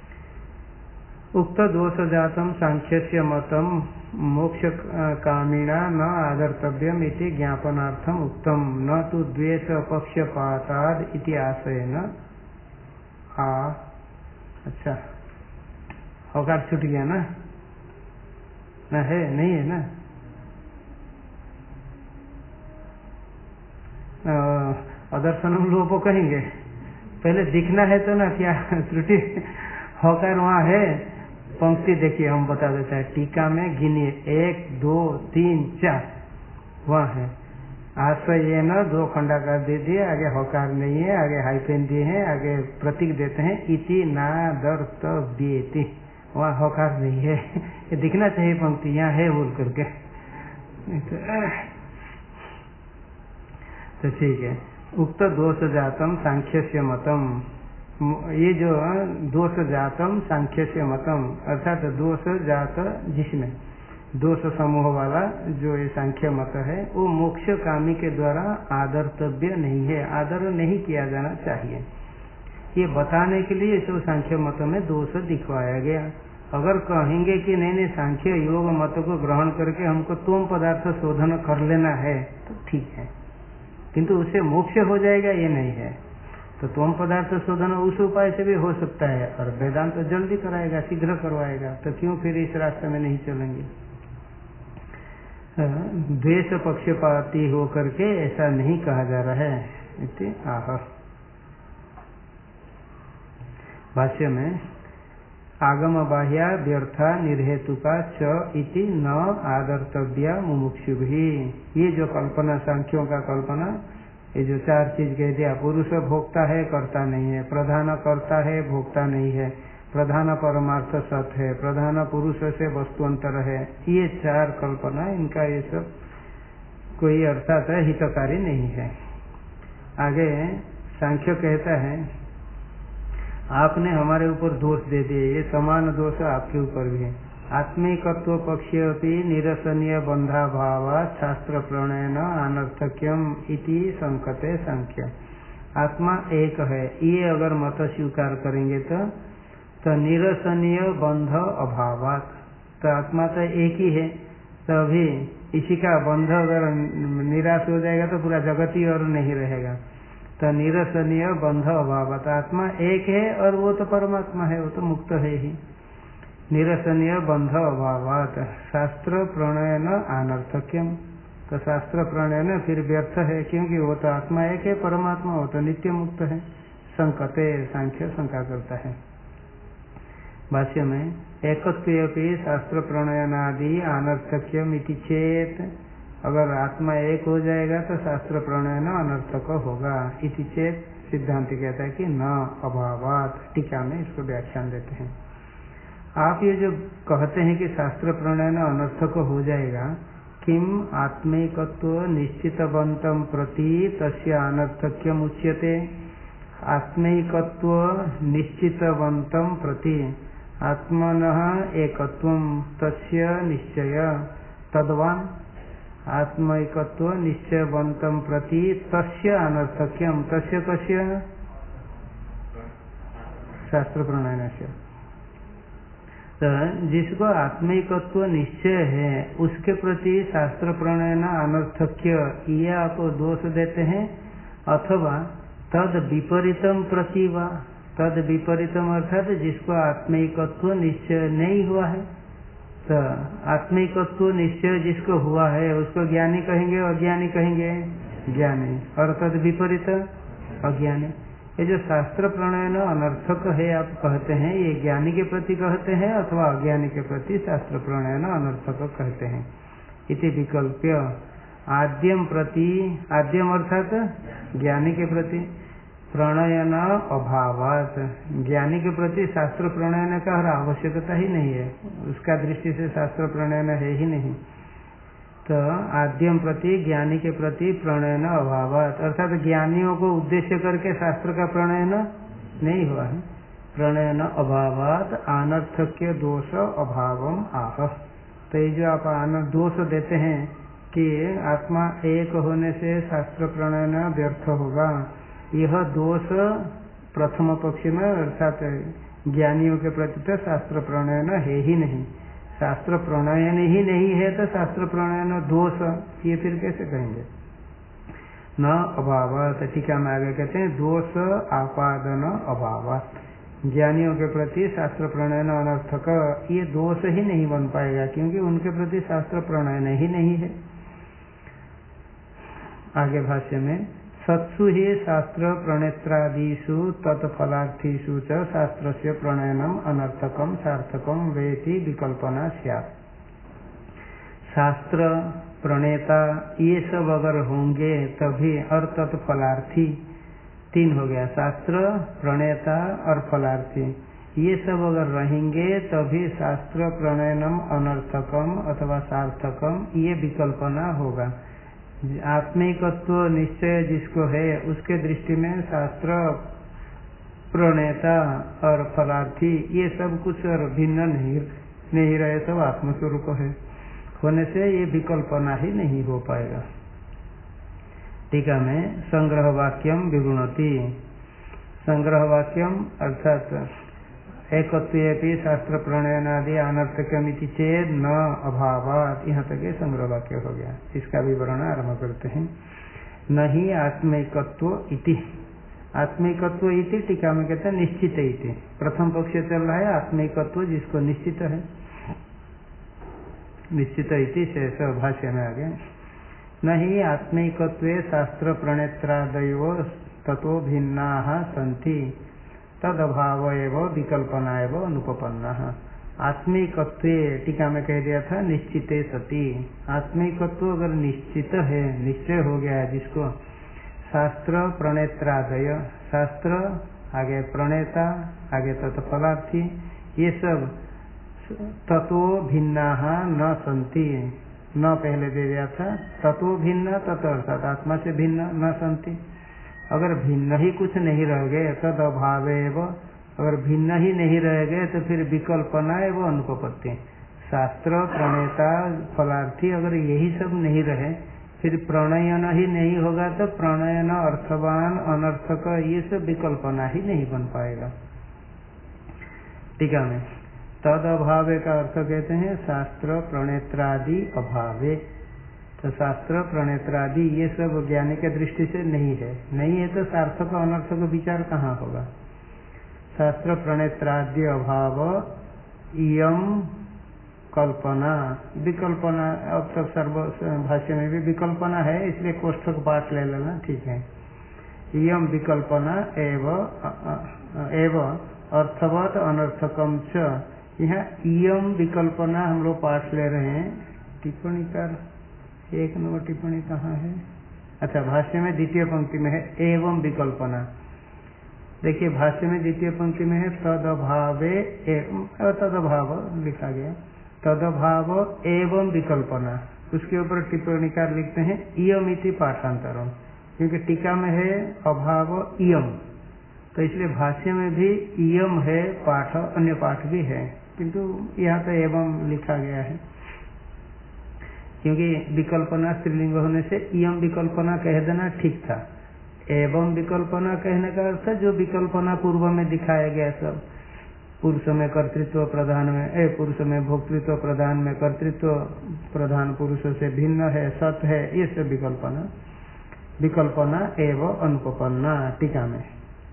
उक्त दोष जातम सांख्यस्य मतम मोक्ष कामिना न आदर्तव्यम इति ज्ञापनार्थम उक्तम, न तो द्वेष पक्षपाताद इति आशयेन। आ अच्छा, औकार छूट गया ना? ना है नहीं है ना? अदर्शनम लोगों कहेंगे, पहले दिखना है तो ना क्या त्रुटि, होकर वहाँ है। पंक्ति देखिए हम बता देते हैं, टीका में गिनिए, एक दो तीन चार वहाँ है। आश्रय न दो खंडाकार दे दिए, आगे हकार नहीं है, आगे हाइफेन दिए हैं, आगे प्रतीक देते हैं इति नादर्तव्येति, वहाँ हकार नहीं है। ये दिखना चाहिए पंक्ति, यहाँ है बोल करके। तो ठीक है, उक्त दोष जातम सांख्य से मतम, ये जो दोष जातम सांख्य से मतम अर्थात दोष जात जिसमें दोष समूह वाला जो ये सांख्य मत है वो मोक्ष कामी के द्वारा आदर्तव्य नहीं है, आदर नहीं किया जाना चाहिए। ये बताने के लिए इस सांख्य मत में दोष दिखवाया गया। अगर कहेंगे कि नहीं नहीं सांख्य योग मत को ग्रहण करके हमको तुम पदार्थ शोधन कर लेना है तो ठीक है, किंतु उससे मोक्ष हो जाएगा ये नहीं है। तो तुम पदार्थ शोधन उस उपाय से भी हो सकता है और वेदांत तो जल्दी कराएगा, शीघ्र करवाएगा, तो क्यों फिर इस रास्ते में नहीं चलेंगे। द्वेष पक्षपाती हो करके ऐसा नहीं कहा जा रहा है। इति आह भाष्य में आगम बाह्या व्यर्था निर्हेतुका च इति न आदर्तव्या मुमुक्षु भी, ये जो कल्पना सांख्यों का कल्पना, ये जो चार चीज कह दिया, पुरुष भोक्ता है करता नहीं है, प्रधान करता है भोक्ता नहीं है, प्रधान परमार्थ सत है, प्रधान पुरुष से वस्तुअंतर है, ये चार कल्पना इनका ये सब कोई अर्थात हितकारी नहीं है। आगे सांख्य कहता है आपने हमारे ऊपर दोष दे दिए, ये समान दोष आपके ऊपर भी है। आत्मिकत्व पक्षे अपि निरसनीय बंधा भाव शास्त्र प्रणयन अनर्थक्यम इति संकते सांख्य। आत्मा एक है ये अगर मत स्वीकार करेंगे तो तो निरसनीय बंध अभावात, तो आत्मा तो एक ही है, तो अभी इसी का बंध अगर निराश हो जाएगा तो पूरा जगत ही और नहीं रहेगा। तो निरसनीय बंध अभावात, आत्मा एक है और वो तो परमात्मा है, वो तो मुक्त है ही। निरसनीय बंध अभावात शास्त्र प्रणयन अनर्थक्यम, तो शास्त्र प्रणयन फिर व्यर्थ है क्योंकि वो तो आत्मा एक है, परमात्मा वो तो नित्य मुक्त है। संकते सांख्य शंका करता है। भाष्य में एकत्वेपि शास्त्र प्रणयनादि अनर्थक्यम इति चेत, अगर आत्मा एक हो जाएगा तो शास्त्र प्रणयन अनर्थक होगा। इति चेत सिद्धांत कहता है कि न अभावात, टीका में इसको व्याख्यान देते हैं। आप ये जो कहते हैं कि शास्त्र प्रणयन अनर्थक हो जाएगा, किम आत्मिकत्व निश्चितवंतम प्रति तस्य अनर्थक्यम उच्यते। आत्मिकत्व निश्चितवंतम प्रति आत्मनः एकत्वम तस्य निश्चय तद्वान, आत्मिकत्व निश्चयवंतम प्रति तस्य अनर्थक्यम, तस्य कस्य शास्त्र प्रणयनस्य। तो जिसको आत्मिकत्व निश्चय है उसके प्रति शास्त्र प्रणयन अनर्थक्य ये आप दोष देते हैं, अथवा तद विपरीतम प्रति वा, तद विपरीतम अर्थात जिसको आत्मिकत्व निश्चय नहीं हुआ है, तो आत्मिकत्व निश्चय जिसको हुआ है उसको ज्ञानी कहेंगे, अज्ञानी कहेंगे, ज्ञानी, और तद विपरीत अज्ञानी। ये जो शास्त्र प्रणयन अनर्थक है आप कहते हैं, ये ज्ञानी के प्रति कहते हैं अथवा अज्ञानी के प्रति शास्त्र प्रणयन अनर्थक कहते हैं। इति विकल्प्य आद्यम प्रति, आद्यम अर्थात ज्ञानी के प्रति, प्रणयन अभावात, ज्ञानी के प्रति शास्त्र प्रणयन का हर आवश्यकता ही नहीं है, उसका दृष्टि से शास्त्र प्रणयन है ही नहीं। तो आद्यम प्रति ज्ञानी के प्रति प्रणयन अभावात, अर्थात ज्ञानियों को उद्देश्य करके शास्त्र का प्रणयन नहीं हुआ है। प्रणयन अभावात अनर्थक्य दोष अभावम आह। तो ये जो आप दोष देते हैं कि आत्मा एक होने से शास्त्र प्रणयन व्यर्थ होगा, यह दोष प्रथम पक्ष में अर्थात ज्ञानियों के प्रति तो शास्त्र प्रणयन है ही नहीं। शास्त्र प्रणयन ही नहीं है तो शास्त्र प्रणयन दोष ये फिर कैसे कहेंगे। न अभावात, टीका में आगे कहते हैं दोष आपादन अभावात, ज्ञानियों के प्रति शास्त्र प्रणयन अनर्थक ये दोष ही नहीं बन पाएगा क्योंकि उनके प्रति शास्त्र प्रणयन ही नहीं है। आगे भाष्य में सत्सु ही शास्त्र प्रणेत्रादिषु तत्फलार्थीषु च शास्त्रस्य प्रणयनम अनर्थकम सार्थकम वेति विकल्पना स्यात्। शास्त्र प्रणेता ये सब अगर होंगे तभी, और तत्फलार्थी तीन हो गया, शास्त्र प्रणेता और फलार्थी, ये सब अगर रहेंगे तभी शास्त्र प्रणयनम अनर्थकम अथवा सार्थकम ये विकल्पना होगा। आत्मिकत्व निश्चय जिसको है उसके दृष्टि में शास्त्र प्रणेता और फलार्थी ये सब कुछ और भिन्न नहीं नहीं रहे, सब आत्मस्वरूप है होने से ये विकल्पना ही नहीं हो पाएगा। टीका में संग्रह वाक्यम विगुणति, संग्रह वाक्यम अर्थात एकत्वेपि शास्त्र प्रणयनादि अनर्थकमिति चेद न अभावात्, यहाँ तक ये संग्रह वाक्य हो गया। इसका विवरण आरम्भ करते हैं। नहीं आत्मिकत्व इति, आत्मिकत्व इति टीका में कहते हैं निश्चित इति। प्रथम पक्ष चल रहा है आत्मिकत्व जिसको निश्चित है, निश्चित इति शेष भाष्य में आ गया। नहीं आत्मिकत्वे शास्त्र प्रणेत्रादयो ततो भिन्नाः सन्ति तद अभाव एवं विकल्पना एवं अनुपपन्ना। आत्मिकत्व टीका में कह दिया था निश्चिते सती, आत्मिकत्व अगर निश्चित है, निश्चय हो गया है जिसको, शास्त्र प्रणेत्रादय, शास्त्र आगे प्रणेता आगे तत्फलार्थी, ये सब ततो भिन्ना न संति, न पहले दे दिया था ततो भिन्न, तत् अर्थात आत्मा से भिन्न न संति। अगर भिन्न ही कुछ नहीं रह गए तद अभाव एवं, अगर भिन्न ही नहीं रह गए तो फिर विकल्पना एवं अनुपपत्ति, शास्त्र प्रणेता फलार्थी अगर यही सब नहीं रहे फिर प्रणयन ही नहीं होगा तो प्रणयन अर्थवान अनर्थक ये सब विकल्पना ही नहीं बन पाएगा। टीका में तद अभावे का अर्थ कहते हैं शास्त्र प्रणेत्रादि अभावे, तो शास्त्र प्रणेत्रादि ये सब ज्ञानी के दृष्टि से नहीं है, नहीं है तो सार्थक अनर्थक विचार कहाँ होगा। शास्त्र प्रणेत्रादि अभाव इयम कल्पना, विकल्पना, अब तक सर्व भाष्य में भी विकल्पना है इसलिए कोष्ठक पाठ ले लेना ठीक है। इयम विकल्पना एवं एवं अर्थवत अनर्थकम च, यहाँ इयम विकल्पना हम लोग पाठ ले रहे हैं। टिप्पणी कर एक नंबर टिप्पणी कहाँ है? अच्छा भाष्य में द्वितीय पंक्ति में है एवं विकल्पना। देखिए भाष्य में द्वितीय पंक्ति में है तदभावे, तदभाव लिखा गया, तदभाव एवं विकल्पना, उसके ऊपर टिप्पणीकार लिखते हैं इयम इति पाठांतरम, क्योंकि टीका में है अभाव इयम, तो इसलिए भाष्य में भी इयम है पाठ, अन्य पाठ भी है, किंतु यहाँ तो एवं लिखा गया है क्योंकि विकल्पना स्त्रीलिंग होने से इयम विकल्पना कह देना ठीक था। एवं विकल्पना कहने का अर्थ जो विकल्पना पूर्व में दिखाया गया सब, पुरुष में कर्तृत्व प्रधान में ए पुरुष में भोक्तृत्व प्रधान में कर्तृत्व प्रधान पुरुष से भिन्न है, सत है, ये सब विकल्पना, विकल्पना एवं अनुपपन्ना। टीका में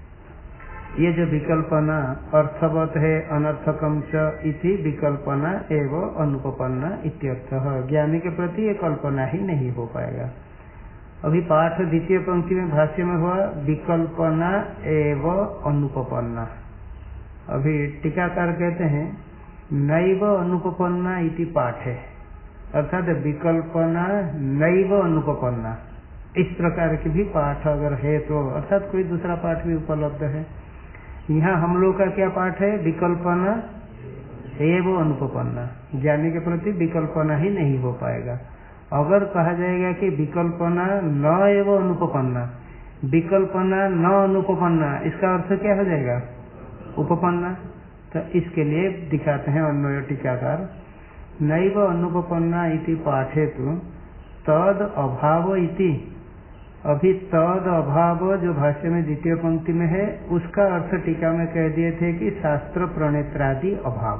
ये जो विकल्पना अर्थवत है अनर्थकम च इति विकल्पना एवं अनुपपन्ना इत्यर्थः, ज्ञानी के प्रति ये कल्पना ही नहीं हो पाएगा। अभी पाठ द्वितीय पंक्ति में भाष्य में हुआ विकल्पना एवं अनुपपन्ना, अभी टीकाकार कहते हैं नैव अनुपपन्ना इति पाठ है, अर्थात विकल्पना नैव अनुपपन्ना, इस प्रकार की भी पाठ अगर है तो, अर्थात कोई दूसरा पाठ भी उपलब्ध है। यहाँ हम लोग का क्या पाठ है? विकल्पना एवं अनुपपन्ना, ज्ञानी के प्रति विकल्पना ही नहीं हो पाएगा। अगर कहा जाएगा कि विकल्पना न एवं अनुपपन्ना, विकल्पना न अनुपपन्ना, इसका अर्थ क्या हो जाएगा? उपपन्ना। तो इसके लिए दिखाते हैं अन्वय टीकाकार नैव अनुपपन्ना इति पाठेतु तद अभाव इति, अभी तद अभाव जो भाष्य में द्वितीय पंक्ति में है उसका अर्थ टीका में कह दिए थे कि शास्त्र प्रणेत्रादि अभाव।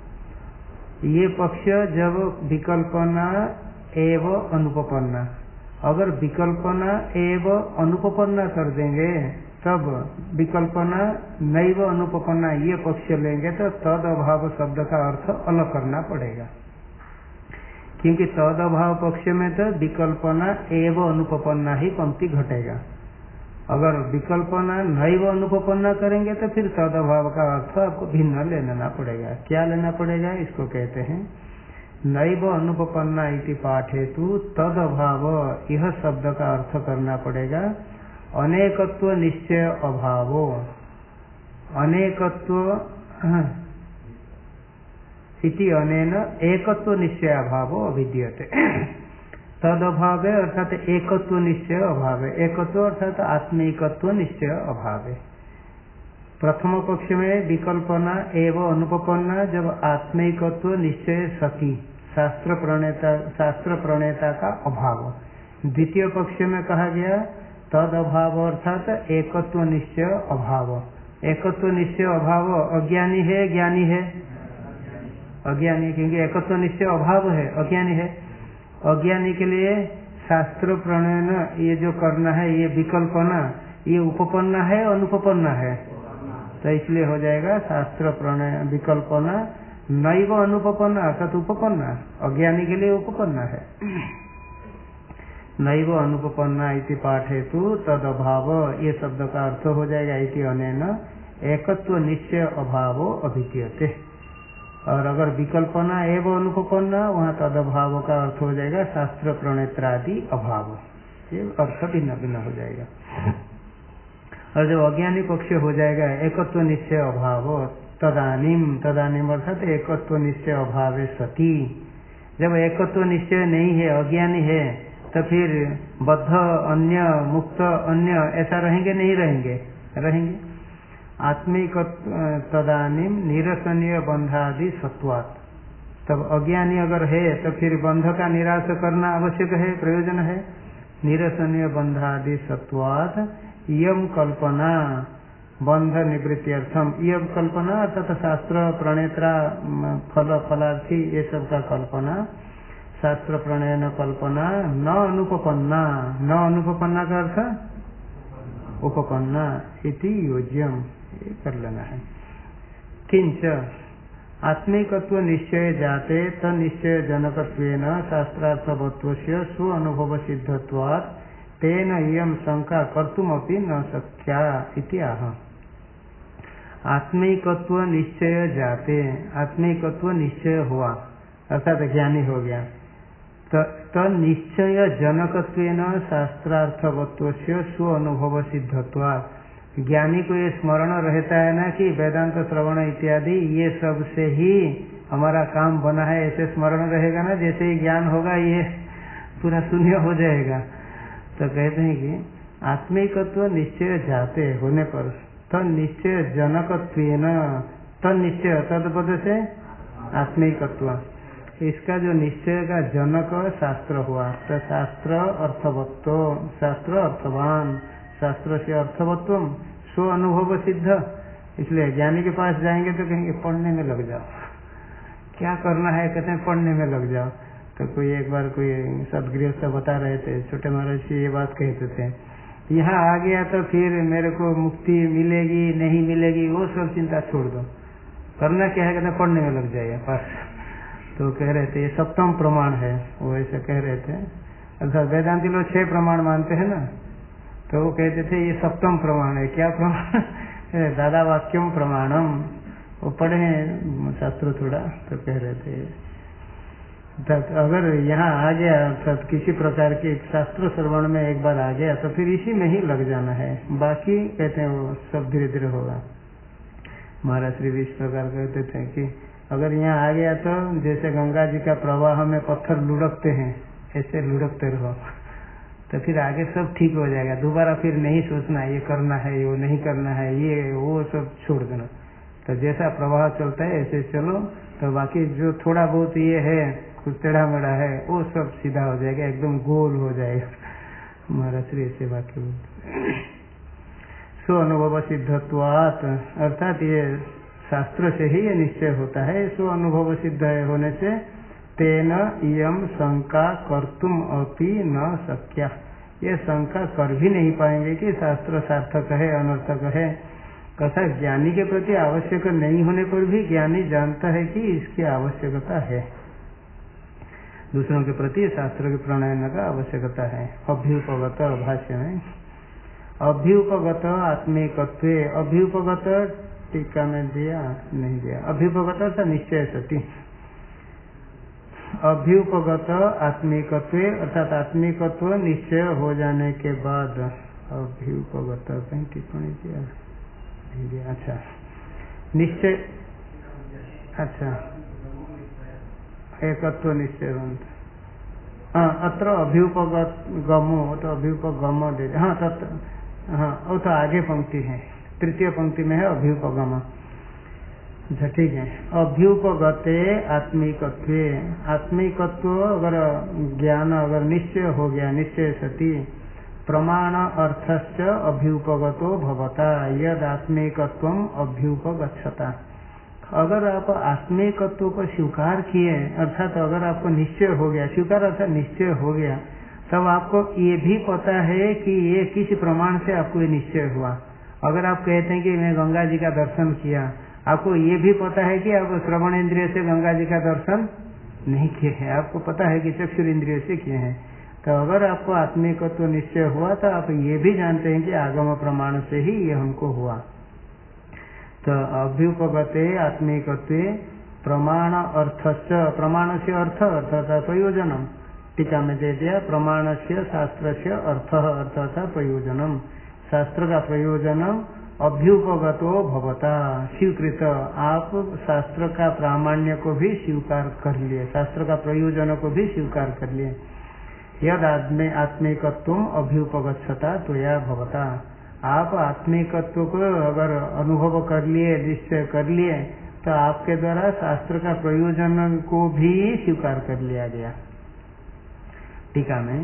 ये पक्ष जब विकल्पना एवं अनुपपन्ना, अगर विकल्पना एवं अनुपपन्ना कर देंगे तब विकल्पना नैव अनुपपन्ना ये पक्ष लेंगे तो तद अभाव शब्द का अर्थ अलग करना पड़ेगा, क्योंकि तद अभाव पक्ष में तो विकल्पना एवं अनुपपन्ना ही पंक्ति घटेगा। अगर विकल्पना नैव अनुपपन्ना करेंगे तो फिर तद अभाव का अर्थ आपको भिन्न लेना पड़ेगा। क्या लेना पड़ेगा? इसको कहते हैं नैव अनुपपन्ना इति पाठेतु तद अभाव, यह शब्द का अर्थ करना पड़ेगा अनेकत्व निश्चय अभावो, अनेकत्व इति अनेन एकत्व निश्चय अभावो अभिधीयते। तद अभाव है अर्थात एकत्व निश्चय अभाव है। एकत्व अर्थात आत्मिकत्व निश्चय अभाव है। प्रथम पक्ष में विकल्पना एवं अनुपन्ना जब आत्मिकत्व निश्चय सती शास्त्र प्रणेता शास्त्र प्रणेता का अभाव। द्वितीय पक्ष में कहा गया तद अभाव अर्थात एकत्व निश्चय अभाव। एकत्व निश्चय अभाव अज्ञानी है ज्ञानी है? अज्ञानी, क्योंकि एकत्व निश्चय अभाव है, अज्ञानी है। अज्ञानी के लिए शास्त्र प्रणयन ये जो करना है ये विकल्पना ये उपपन्ना है अनुपपन्ना है, तो इसलिए हो जाएगा शास्त्र प्रणय विकल्पना नैव अनुपपन्ना अर्थात उपपन्ना। अज्ञानी के लिए उपपन्ना है। नैव अनुपपन्ना इति पाठ हेतु तद अभाव ये शब्द का अर्थ हो जाएगा इति अनेन एकत्व निश्चय अभाव अभिधीयते। और अगर विकल्पना एवं अनुपपन्ना वहाँ तद अभाव का अर्थ हो जाएगा शास्त्र प्रणेत्रादि अभाव। ये अर्थ भिन्न भिन्न हो जाएगा। और जब अज्ञानी पक्ष हो जाएगा एकत्व निश्चय अभाव तदानीम तदानीम अर्थात एकत्व निश्चय अभाव सती। जब एकत्व निश्चय नहीं है अज्ञानी है तो फिर बद्ध अन्य मुक्त अन्य ऐसा रहेंगे नहीं रहेंगे? रहेंगे। आत्मिक तदानीम निरसनीय बंधादि सत्वात्। तब अज्ञानी अगर है तो फिर बंध का निराश करना आवश्यक है, प्रयोजन है। निरसनीय बंधादि सत्वात् यम कल्पना बंध निवृत्त्यर्थम। यम कल्पना अर्थात शास्त्र प्रणेत्रा फल फलार्थी ये सब का कल्पना शास्त्र प्रणयन कल्पना न अनुपपन्ना। न अनुपपन्ना का अर्थ उपपन्ना इति योज्यम, ये कर लेना है। किंच आत्मिकत्व निश्चय जाते तनिश्चय जनकत्वेन शास्त्रार्थवत्वस्य स्व अनुभव सिद्धत्वात् तेन इयं शंका कर्तुमपि न शक्या इति आह। आत्मिकत्व निश्चय जाते, आत्मिकत्व निश्चय हुआ अर्थात ज्ञानी हो गया तो निश्चय जनकत्वेन शास्त्रार्थवत्वस्य स्व अनुभव सिद्धत्वात्। ज्ञानी को ये स्मरण रहता है ना कि वेदांत श्रवण इत्यादि ये सब से ही हमारा काम बना है, ऐसे स्मरण रहेगा ना। जैसे ही ज्ञान होगा ये पूरा शून्य हो जाएगा। तो कहते हैं कि आत्मिकत्व निश्चय जाते होने पर तद निश्चय जनकत्वेन, तद निश्चय तदपद से आत्मिकत्व, इसका जो निश्चय का जनक शास्त्र हुआ तो शास्त्र अर्थवत्व, शास्त्र अर्थवान, शास्त्र से अर्थवत्व स्व अनुभव सिद्ध। इसलिए ज्ञानी के पास जाएंगे तो कहेंगे पढ़ने में लग जाओ। क्या करना है? कहते हैं पढ़ने में लग जाओ। तो कोई एक बार कोई सदगृहस्थ बता रहे थे, छोटे महाराज जी ये बात कहते थे, यहाँ आ गया तो फिर मेरे को मुक्ति मिलेगी नहीं मिलेगी वो सब चिंता छोड़ दो, करना क्या है? कहते पढ़ने में लग जाएगा पास। तो कह रहे थे ये सप्तम प्रमाण है, वो ऐसे कह रहे थे। अर्थात वेदांती लोग छह प्रमाण मानते हैं ना, तो वो कहते थे ये सप्तम प्रमाण है। क्या प्रमाण? दादा वाक्यम प्रमाणम। वो पढ़े हैं शास्त्र थोड़ा, तो कह रहे थे अगर यहाँ आ गया अर्थात किसी प्रकार के शास्त्र श्रवण में एक बार आ गया तो फिर इसी में ही लग जाना है, बाकी कहते हैं वो सब धीरे धीरे होगा। महाराज श्री भी इस प्रकार कहते थे कि अगर यहाँ आ गया तो जैसे गंगा जी का प्रवाह में पत्थर लुढ़कते हैं ऐसे लुढ़कते रहो, तो फिर आगे सब ठीक हो जाएगा। दोबारा फिर नहीं सोचना ये करना है वो नहीं करना है, ये वो सब छोड़ देना। तो जैसा प्रवाह चलता है ऐसे चलो, तो बाकी जो थोड़ा बहुत ये है कुछ टेढ़ा मेढ़ा है वो सब सीधा हो जाएगा, एकदम गोल हो जाएगा। महाराज श्री ऐसे वाक्य बोलते। स्व अनुभव सिद्धत्वात् अर्थात ये शास्त्र से ही ये निश्चय होता है, स्व अनुभव सिद्ध होने से तेन इयम शंका कर्तुम अपि न शक्या। ये शंका कर भी नहीं पाएंगे कि शास्त्र सार्थक है अनर्थक है। कथा ज्ञानी के प्रति आवश्यक नहीं होने पर भी ज्ञानी जानता है कि इसकी आवश्यकता है, दूसरों के प्रति शास्त्र के प्रणयन का आवश्यकता है। अभ्युपगत भाष्य में अभ्युपगत आत्मिकत्व, अभ्युपगत टीका में दिया नहीं दिया। अभ्युपगत था निश्चय सती। अभ्युपगत आत्मिकत्व अर्थात आत्मिकत्व निश्चय हो जाने के बाद अभ्युपगत कहीं टिप्पणी दिया नहीं दिया। अच्छा निश्चय, अच्छा एकत्व निश्चय हाँ अत्र अभ्युपगमो तो अभ्युपगम दे हाँ तत्र हाँ वो तो आगे पंक्ति है, तृतीय पंक्ति में है अभ्युपगम। अच्छा ठीक है। अभ्युपगते आत्मिकत्व, आत्मिकत्व अगर ज्ञान अगर निश्चय हो गया, निश्चय सती प्रमाण अर्थश्च अभ्युपगतो भवता यद आत्मिकत्वम अभ्युपगच्छता। अगर आप आत्मिकत्व को स्वीकार किए अर्थात अगर आपको निश्चय हो गया, स्वीकार अर्थात निश्चय हो गया, तब आपको ये भी पता है कि ये किस प्रमाण से आपको ये निश्चय हुआ। अगर आप कहते हैं कि मैं गंगा जी का दर्शन किया, आपको ये भी पता है कि आप श्रवण इंद्रिय से गंगा जी का दर्शन नहीं किए हैं, आपको पता है कि चक्षुर इंद्रिय से किए हैं। तो अगर आपको आत्मिकत्व निश्चय हुआ तो आप ये भी जानते हैं कि आगम प्रमाण से ही ये हमको हुआ। तो अभ्युपगते आत्मिकत्व प्रमाण अर्थश्च, प्रमाण से अर्थ अर्थात प्रयोजनम, टीका में दे दिया प्रमाण से शास्त्र से अर्थ अर्थात प्रयोजनम, शास्त्र का प्रयोजनम अभ्युपगतो भवता स्वीकृत, आप शास्त्र का प्रामाण्य को भी स्वीकार कर लिए, शास्त्र का प्रयोजन को भी स्वीकार कर लिए। यद आत्मे आत्मिकत्व अभ्युपगच्छता तो या भवता, आप आत्मिकत्व को अगर अनुभव कर लिए, निश्चय कर लिए, तो आपके द्वारा शास्त्र का प्रयोजन को भी स्वीकार कर लिया गया। टीका में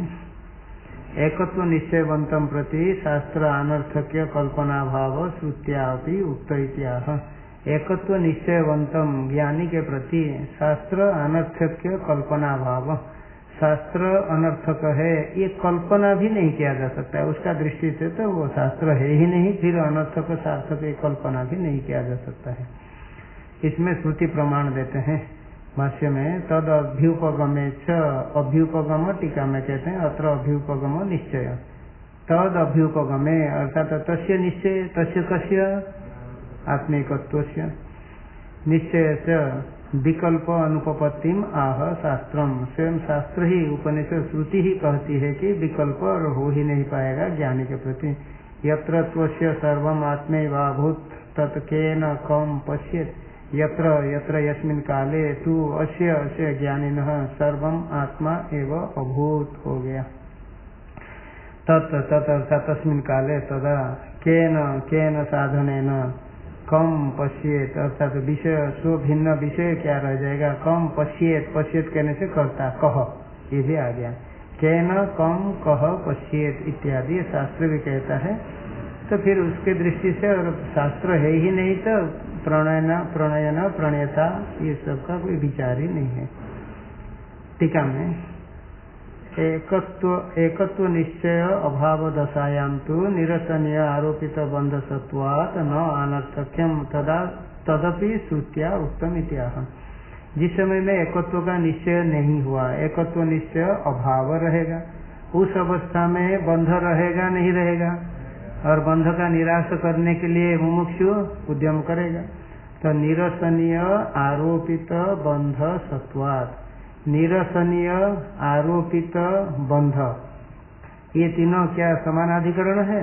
एकत्व निश्चयवंतम प्रति शास्त्र अनर्थक्य कल्पना भाव श्रुत्यापि उक्त इत्याह। एकत्व निश्चयवंतम ज्ञानी के प्रति शास्त्र अनर्थक्य कल्पना भाव, शास्त्र अनर्थक है ये कल्पना भी नहीं किया जा सकता है, उसका दृष्टि से तो वो शास्त्र है ही नहीं, फिर अनर्थक सार्थक ये कल्पना भी नहीं किया जा सकता है। इसमें श्रुति प्रमाण देते हैं भाष्य में, तद अभ्युपगमे च, अभ्युपगम टीका में कहते हैं अत्र अभ्युपगम निश्चय, तद अभ्युपगमे अर्थात तस्य निश्चय, तस्य कस्य आत्मिकत्वस्य निश्चय से विकल्प अनुपपत्तिम आह शास्त्रम, स्वयं शास्त्र ही उपनिषद श्रुति ही कहती है कि विकल्प और हो ही नहीं पाएगा ज्ञानी के प्रति। यत्र त्वस्य सर्वम आत्मैवाभूत तत्केन कम पश्येत्, यत्र यत्र यस्मिन् काले तू अस्य अस्य ज्ञानिनः सर्वम आत्मा एव अभूत हो गया। तत् तत् अर्थात तस्मिन् काले तदा केन केन साधनेन कम पश्येत अर्थात विषय सो भिन्न विषय क्या रह जाएगा, कम पश्येत, पश्येत कहने से करता कह ये भी आ गया, केन कम कह पश्येत इत्यादि शास्त्र भी कहता है। तो फिर उसके दृष्टि से और शास्त्र है ही नहीं तो प्रणयन प्रणयन प्रणयता ये सब का कोई विचार ही नहीं है। टीका में एकत्व एकत्व निश्चय अभाव दशायां तो निरसनीय आरोपित बंध सत्वात् न अनर्थक्यम तदा तदपि श्रुत्या उत्तम इत्याह। जिस समय में एकत्व का निश्चय नहीं हुआ, एकत्व निश्चय अभाव रहेगा, उस अवस्था में बंध रहेगा नहीं रहेगा, और बंध का निराश करने के लिए मुमुक्षु उद्यम करेगा। तो निरसनीय आरोपित बंध सत्वात्, निरसनीय आरोपित बंध ये तीनों क्या समानाधिकरण है?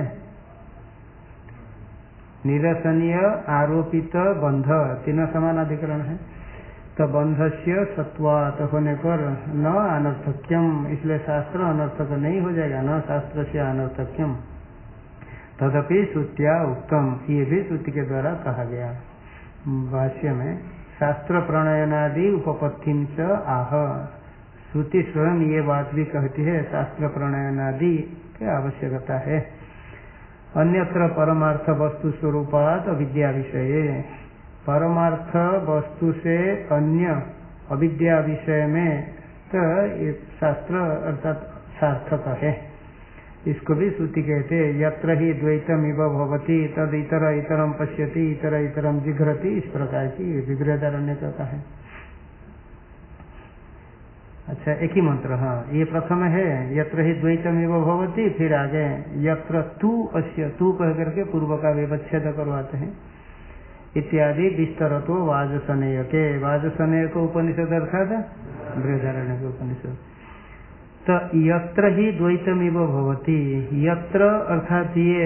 निरसनीय आरोपित बंध तीनों समानाधिकरण है। तो बंधस्य सत्वात् होने पर न अनर्थक्यम, इसलिए शास्त्र अनर्थक नहीं हो जाएगा, न शास्त्र से अनर्थक्यम तदपि श्रुत्या उत्तम, ये भी श्रुति के द्वारा कहा गया। भाष्य में शास्त्र प्रणयनादि उपपत्तिम च आह, श्रुति स्वयं ये बात भी कहती है शास्त्र प्रणयनादि की आवश्यकता है। अन्यत्र परमार्थ वस्तु स्वरूपात अविद्या विषय, परमार्थ वस्तु से अन्य अविद्या विषय में तो ये शास्त्र अर्थात सार्थक है। इसको भी श्रुति कहते हैं यत्र ही द्वैतम इव भवति तद इतर इतरम पश्यति इतर इतरम जिघ्रति, इस प्रकार की विग्रहदारण्य कहता है। अच्छा एक ही मंत्र, हाँ ये प्रथम है यत्र ही द्वैतम इव भवति, फिर आगे यत्र तू अस्य, तू कह करके पूर्व का विवच्छेद करवाते हैं इत्यादि। विस्तर तो वाजसनेय के, वाजसनेय को उपनिषद अर्थात बृहदारण्य के उपनिषद। तो यत्र ही द्वैतमिव भवति, यत्र अर्थात ये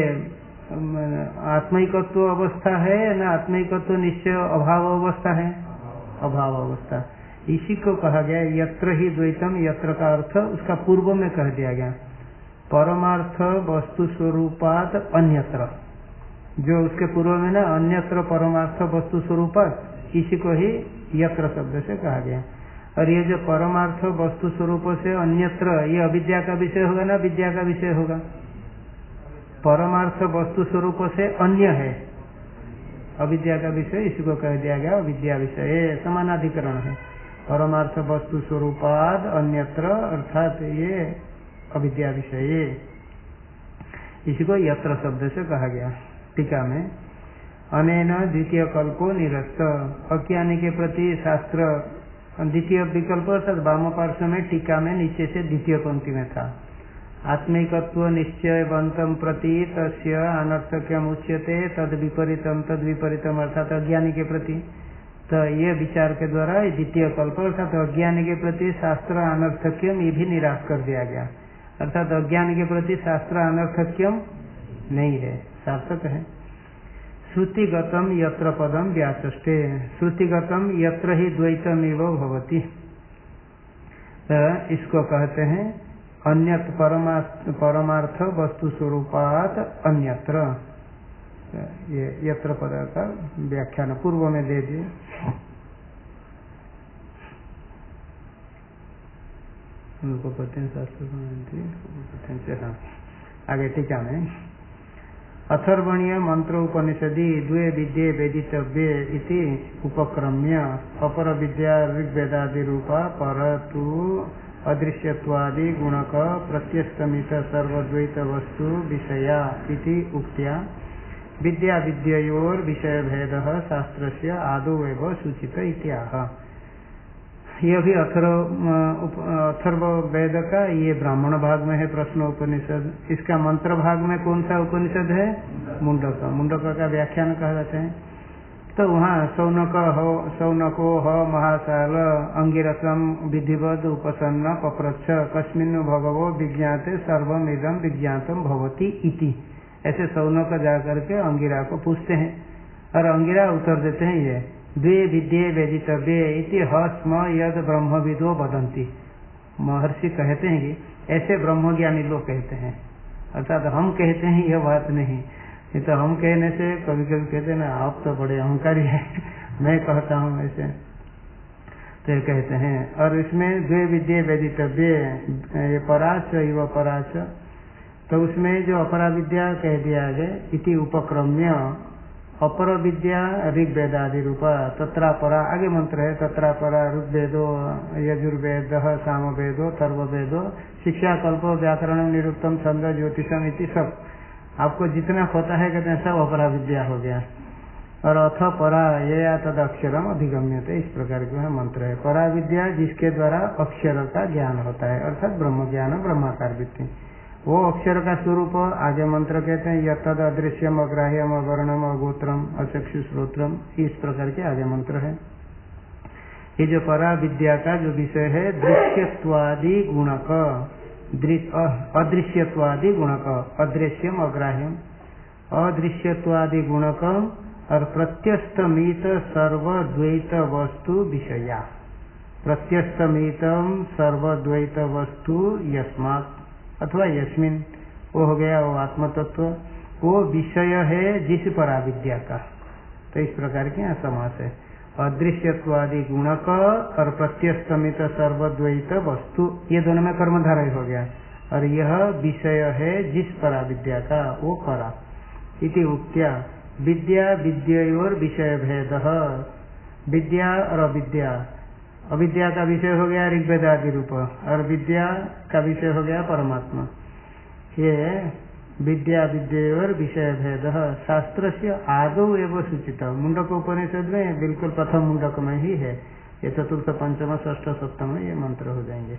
आत्मिकत्व अवस्था है ना, आत्मिकत्व निश्चय अभाव अवस्था है, अभाव अवस्था। इसी को कहा गया यत्र ही द्वैतम, यत्र का अर्थ उसका पूर्व में कह दिया गया परमार्थ वस्तु स्वरूपात अन्यत्र, जो उसके पूर्व में ना अन्यत्र परमार्थ वस्तु स्वरूपात, इसी को ही यत्र शब्द से कहा गया। और ये जो परमार्थ वस्तु स्वरूप से अन्यत्र, ये अविद्या का विषय होगा ना विद्या का विषय होगा? परमार्थ वस्तु स्वरूप से अन्य है, अविद्या का विषय, इसी को कह दिया गया विद्या विषय, समानाधिकरण है। परमार्थ वस्तु स्वरूपाद अन्यत्र, अर्थात ये अविद्या विषय, इसी को यत्र शब्द से कहा गया। टीका में अनेन द्वितीय कल्पो निरस्त, अज्ञानी के प्रति शास्त्र द्वितीय विकल्प अर्थात वाम पार्श्व में टीका में नीचे से द्वितीय पंक्ति में था आत्मिकत्व निश्चय बंतम प्रति तस्य अनर्थक्यम उच्यते तद विपरीतम तद विपरीतम, अर्थात अज्ञानी के प्रति। तो ये विचार के द्वारा द्वितीय कल्प अर्थात अज्ञानी के प्रति शास्त्र अनर्थक्यम ये भी निराश कर दिया गया, अर्थात अज्ञानी के प्रति शास्त्र अनर्थक्यम नहीं है, सार्थक है। श्रुतिगतम यत्र पदम व्याचष्टे, श्रुतिगतम यत्र ही द्वैतमेव भवति, तो इसको कहते हैं अन्यत परमार्थ वस्तु स्वरूपात अन्यत्र। ये यत्र पद का व्याख्यान पूर्व में दे दिए। उनको पते हैं शास्त्र, हाँ आगे टीका में अथर्वणीय मंत्र उपनिषदि द्वे विद्ये वेदितव्ये इति उपक्रम्य अपर विद्या ऋग्वेदादि रूपा परतु अदृश्यत्वादि गुणक प्रत्यस्तमित सर्वद्वैत वस्तु विषया इति उक्त्या विद्या विद्ययोर विषय भेद शास्त्रस्य आदौ एव सूचित इत्याह। यह भी अथर्व अथर्व वेद का ये ब्राह्मण भाग में है प्रश्न उपनिषद, इसका मंत्र भाग में कौन सा उपनिषद है? मुंडक। मुंडक का व्याख्यान कहा जाते हैं। तो वहाँ सौनक हो सौनको हो महासाल अंगिरसम विधिवद उपसन्न पप्रच्छ कस्मिन् भगवो विज्ञाते सर्वम इदम विज्ञातम भवति इति, ऐसे सौनक जाकर के अंगिरा को पूछते हैं और अंगिरा उत्तर देते हैं ये द्वे विद्ये वेदितव्ये इति हस्म यद ब्रह्मविदो वदन्ति। महर्षि कहते हैं कि ऐसे ब्रह्मज्ञानी लोग कहते हैं, अर्थात हम कहते हैं यह बात नहीं, ये तो हम कहने से कभी कभी कहते हैं ना आप तो बड़े अहंकारी है मैं कहता हूँ ऐसे, तो ये कहते हैं। और इसमें द्वे विद्ये वेदितव्ये ये पराच इव पराच, तो उसमें जो अपरा विद्या कह दिया गया इति उपक्रम्य अपर विद्या ऋग्वेदादि रूपा तत्रा परा, आगे मंत्र है तत्रा परा ऋग्वेदो यजुर्वेद सामवेदो थर्ववेदो शिक्षा कल्प व्याकरण निरुक्तम छंद ज्योतिषम इति सब आपको जितना पता है कहते हैं सब अपरा विद्या हो गया। और अथ परा ये या तद अक्षरम अधिगम्यते, इस प्रकार का मंत्र है। परा विद्या जिसके द्वारा अक्षर का ज्ञान होता है, अर्थात ब्रह्म ज्ञान ब्रह्माकार वृत्ति, वो अक्षर का स्वरूप आगे मंत्र कहते हैं यतद अदृश्यम अग्राह्यम अवर्णम अगोत्रम अचक्षु श्रोत्रम, इस प्रकार के आगे मंत्र है। ये जो परा विद्या का जो विषय है दृश्यत्वादि गुणक, अदृश्यत्वादि गुणक, अदृश्यम अग्राह्यम अदृश्यत्वादि गुणक और प्रत्यस्तमित सर्वद्वैत वस्तु विषया, प्रत्यस्तमितम सर्वद्वैत वस्तु यस्मात् अथवा यस्मिन, वो हो गया वो आत्म तत्व, वो विषय है जिस पराविद्या का। तो इस प्रकार के यहाँ समास है अदृश्यत्वादि गुणक और प्रत्यस्तमित सर्वद्वैत वस्तु, ये दोनों में कर्मधारय हो गया, और यह विषय है जिस पराविद्या का, वो परा इति उक्त्या विद्या विद्योर विषय भेद, विद्या और अविद्या, अविद्या का विषय हो गया ऋग्वेदादि रूप और विद्या का विषय हो गया परमात्मा। ये विद्या विद्योर विषय भेद शास्त्र से आदौ एवं सूचित, मुंडक उपनिषद में बिल्कुल प्रथम मुंडक में ही है, ये चतुर्थ पंचम षष्ठ सप्तम ये मंत्र हो जाएंगे।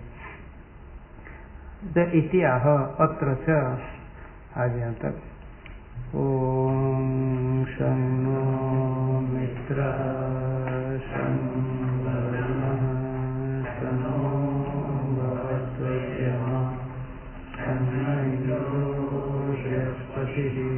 तो इतिहाह अत्र च आज यहाँ तक। ओम शं नो मित्रः शं वरुणः शं नो भवद्वत्यः शं नो बृहस्पतिः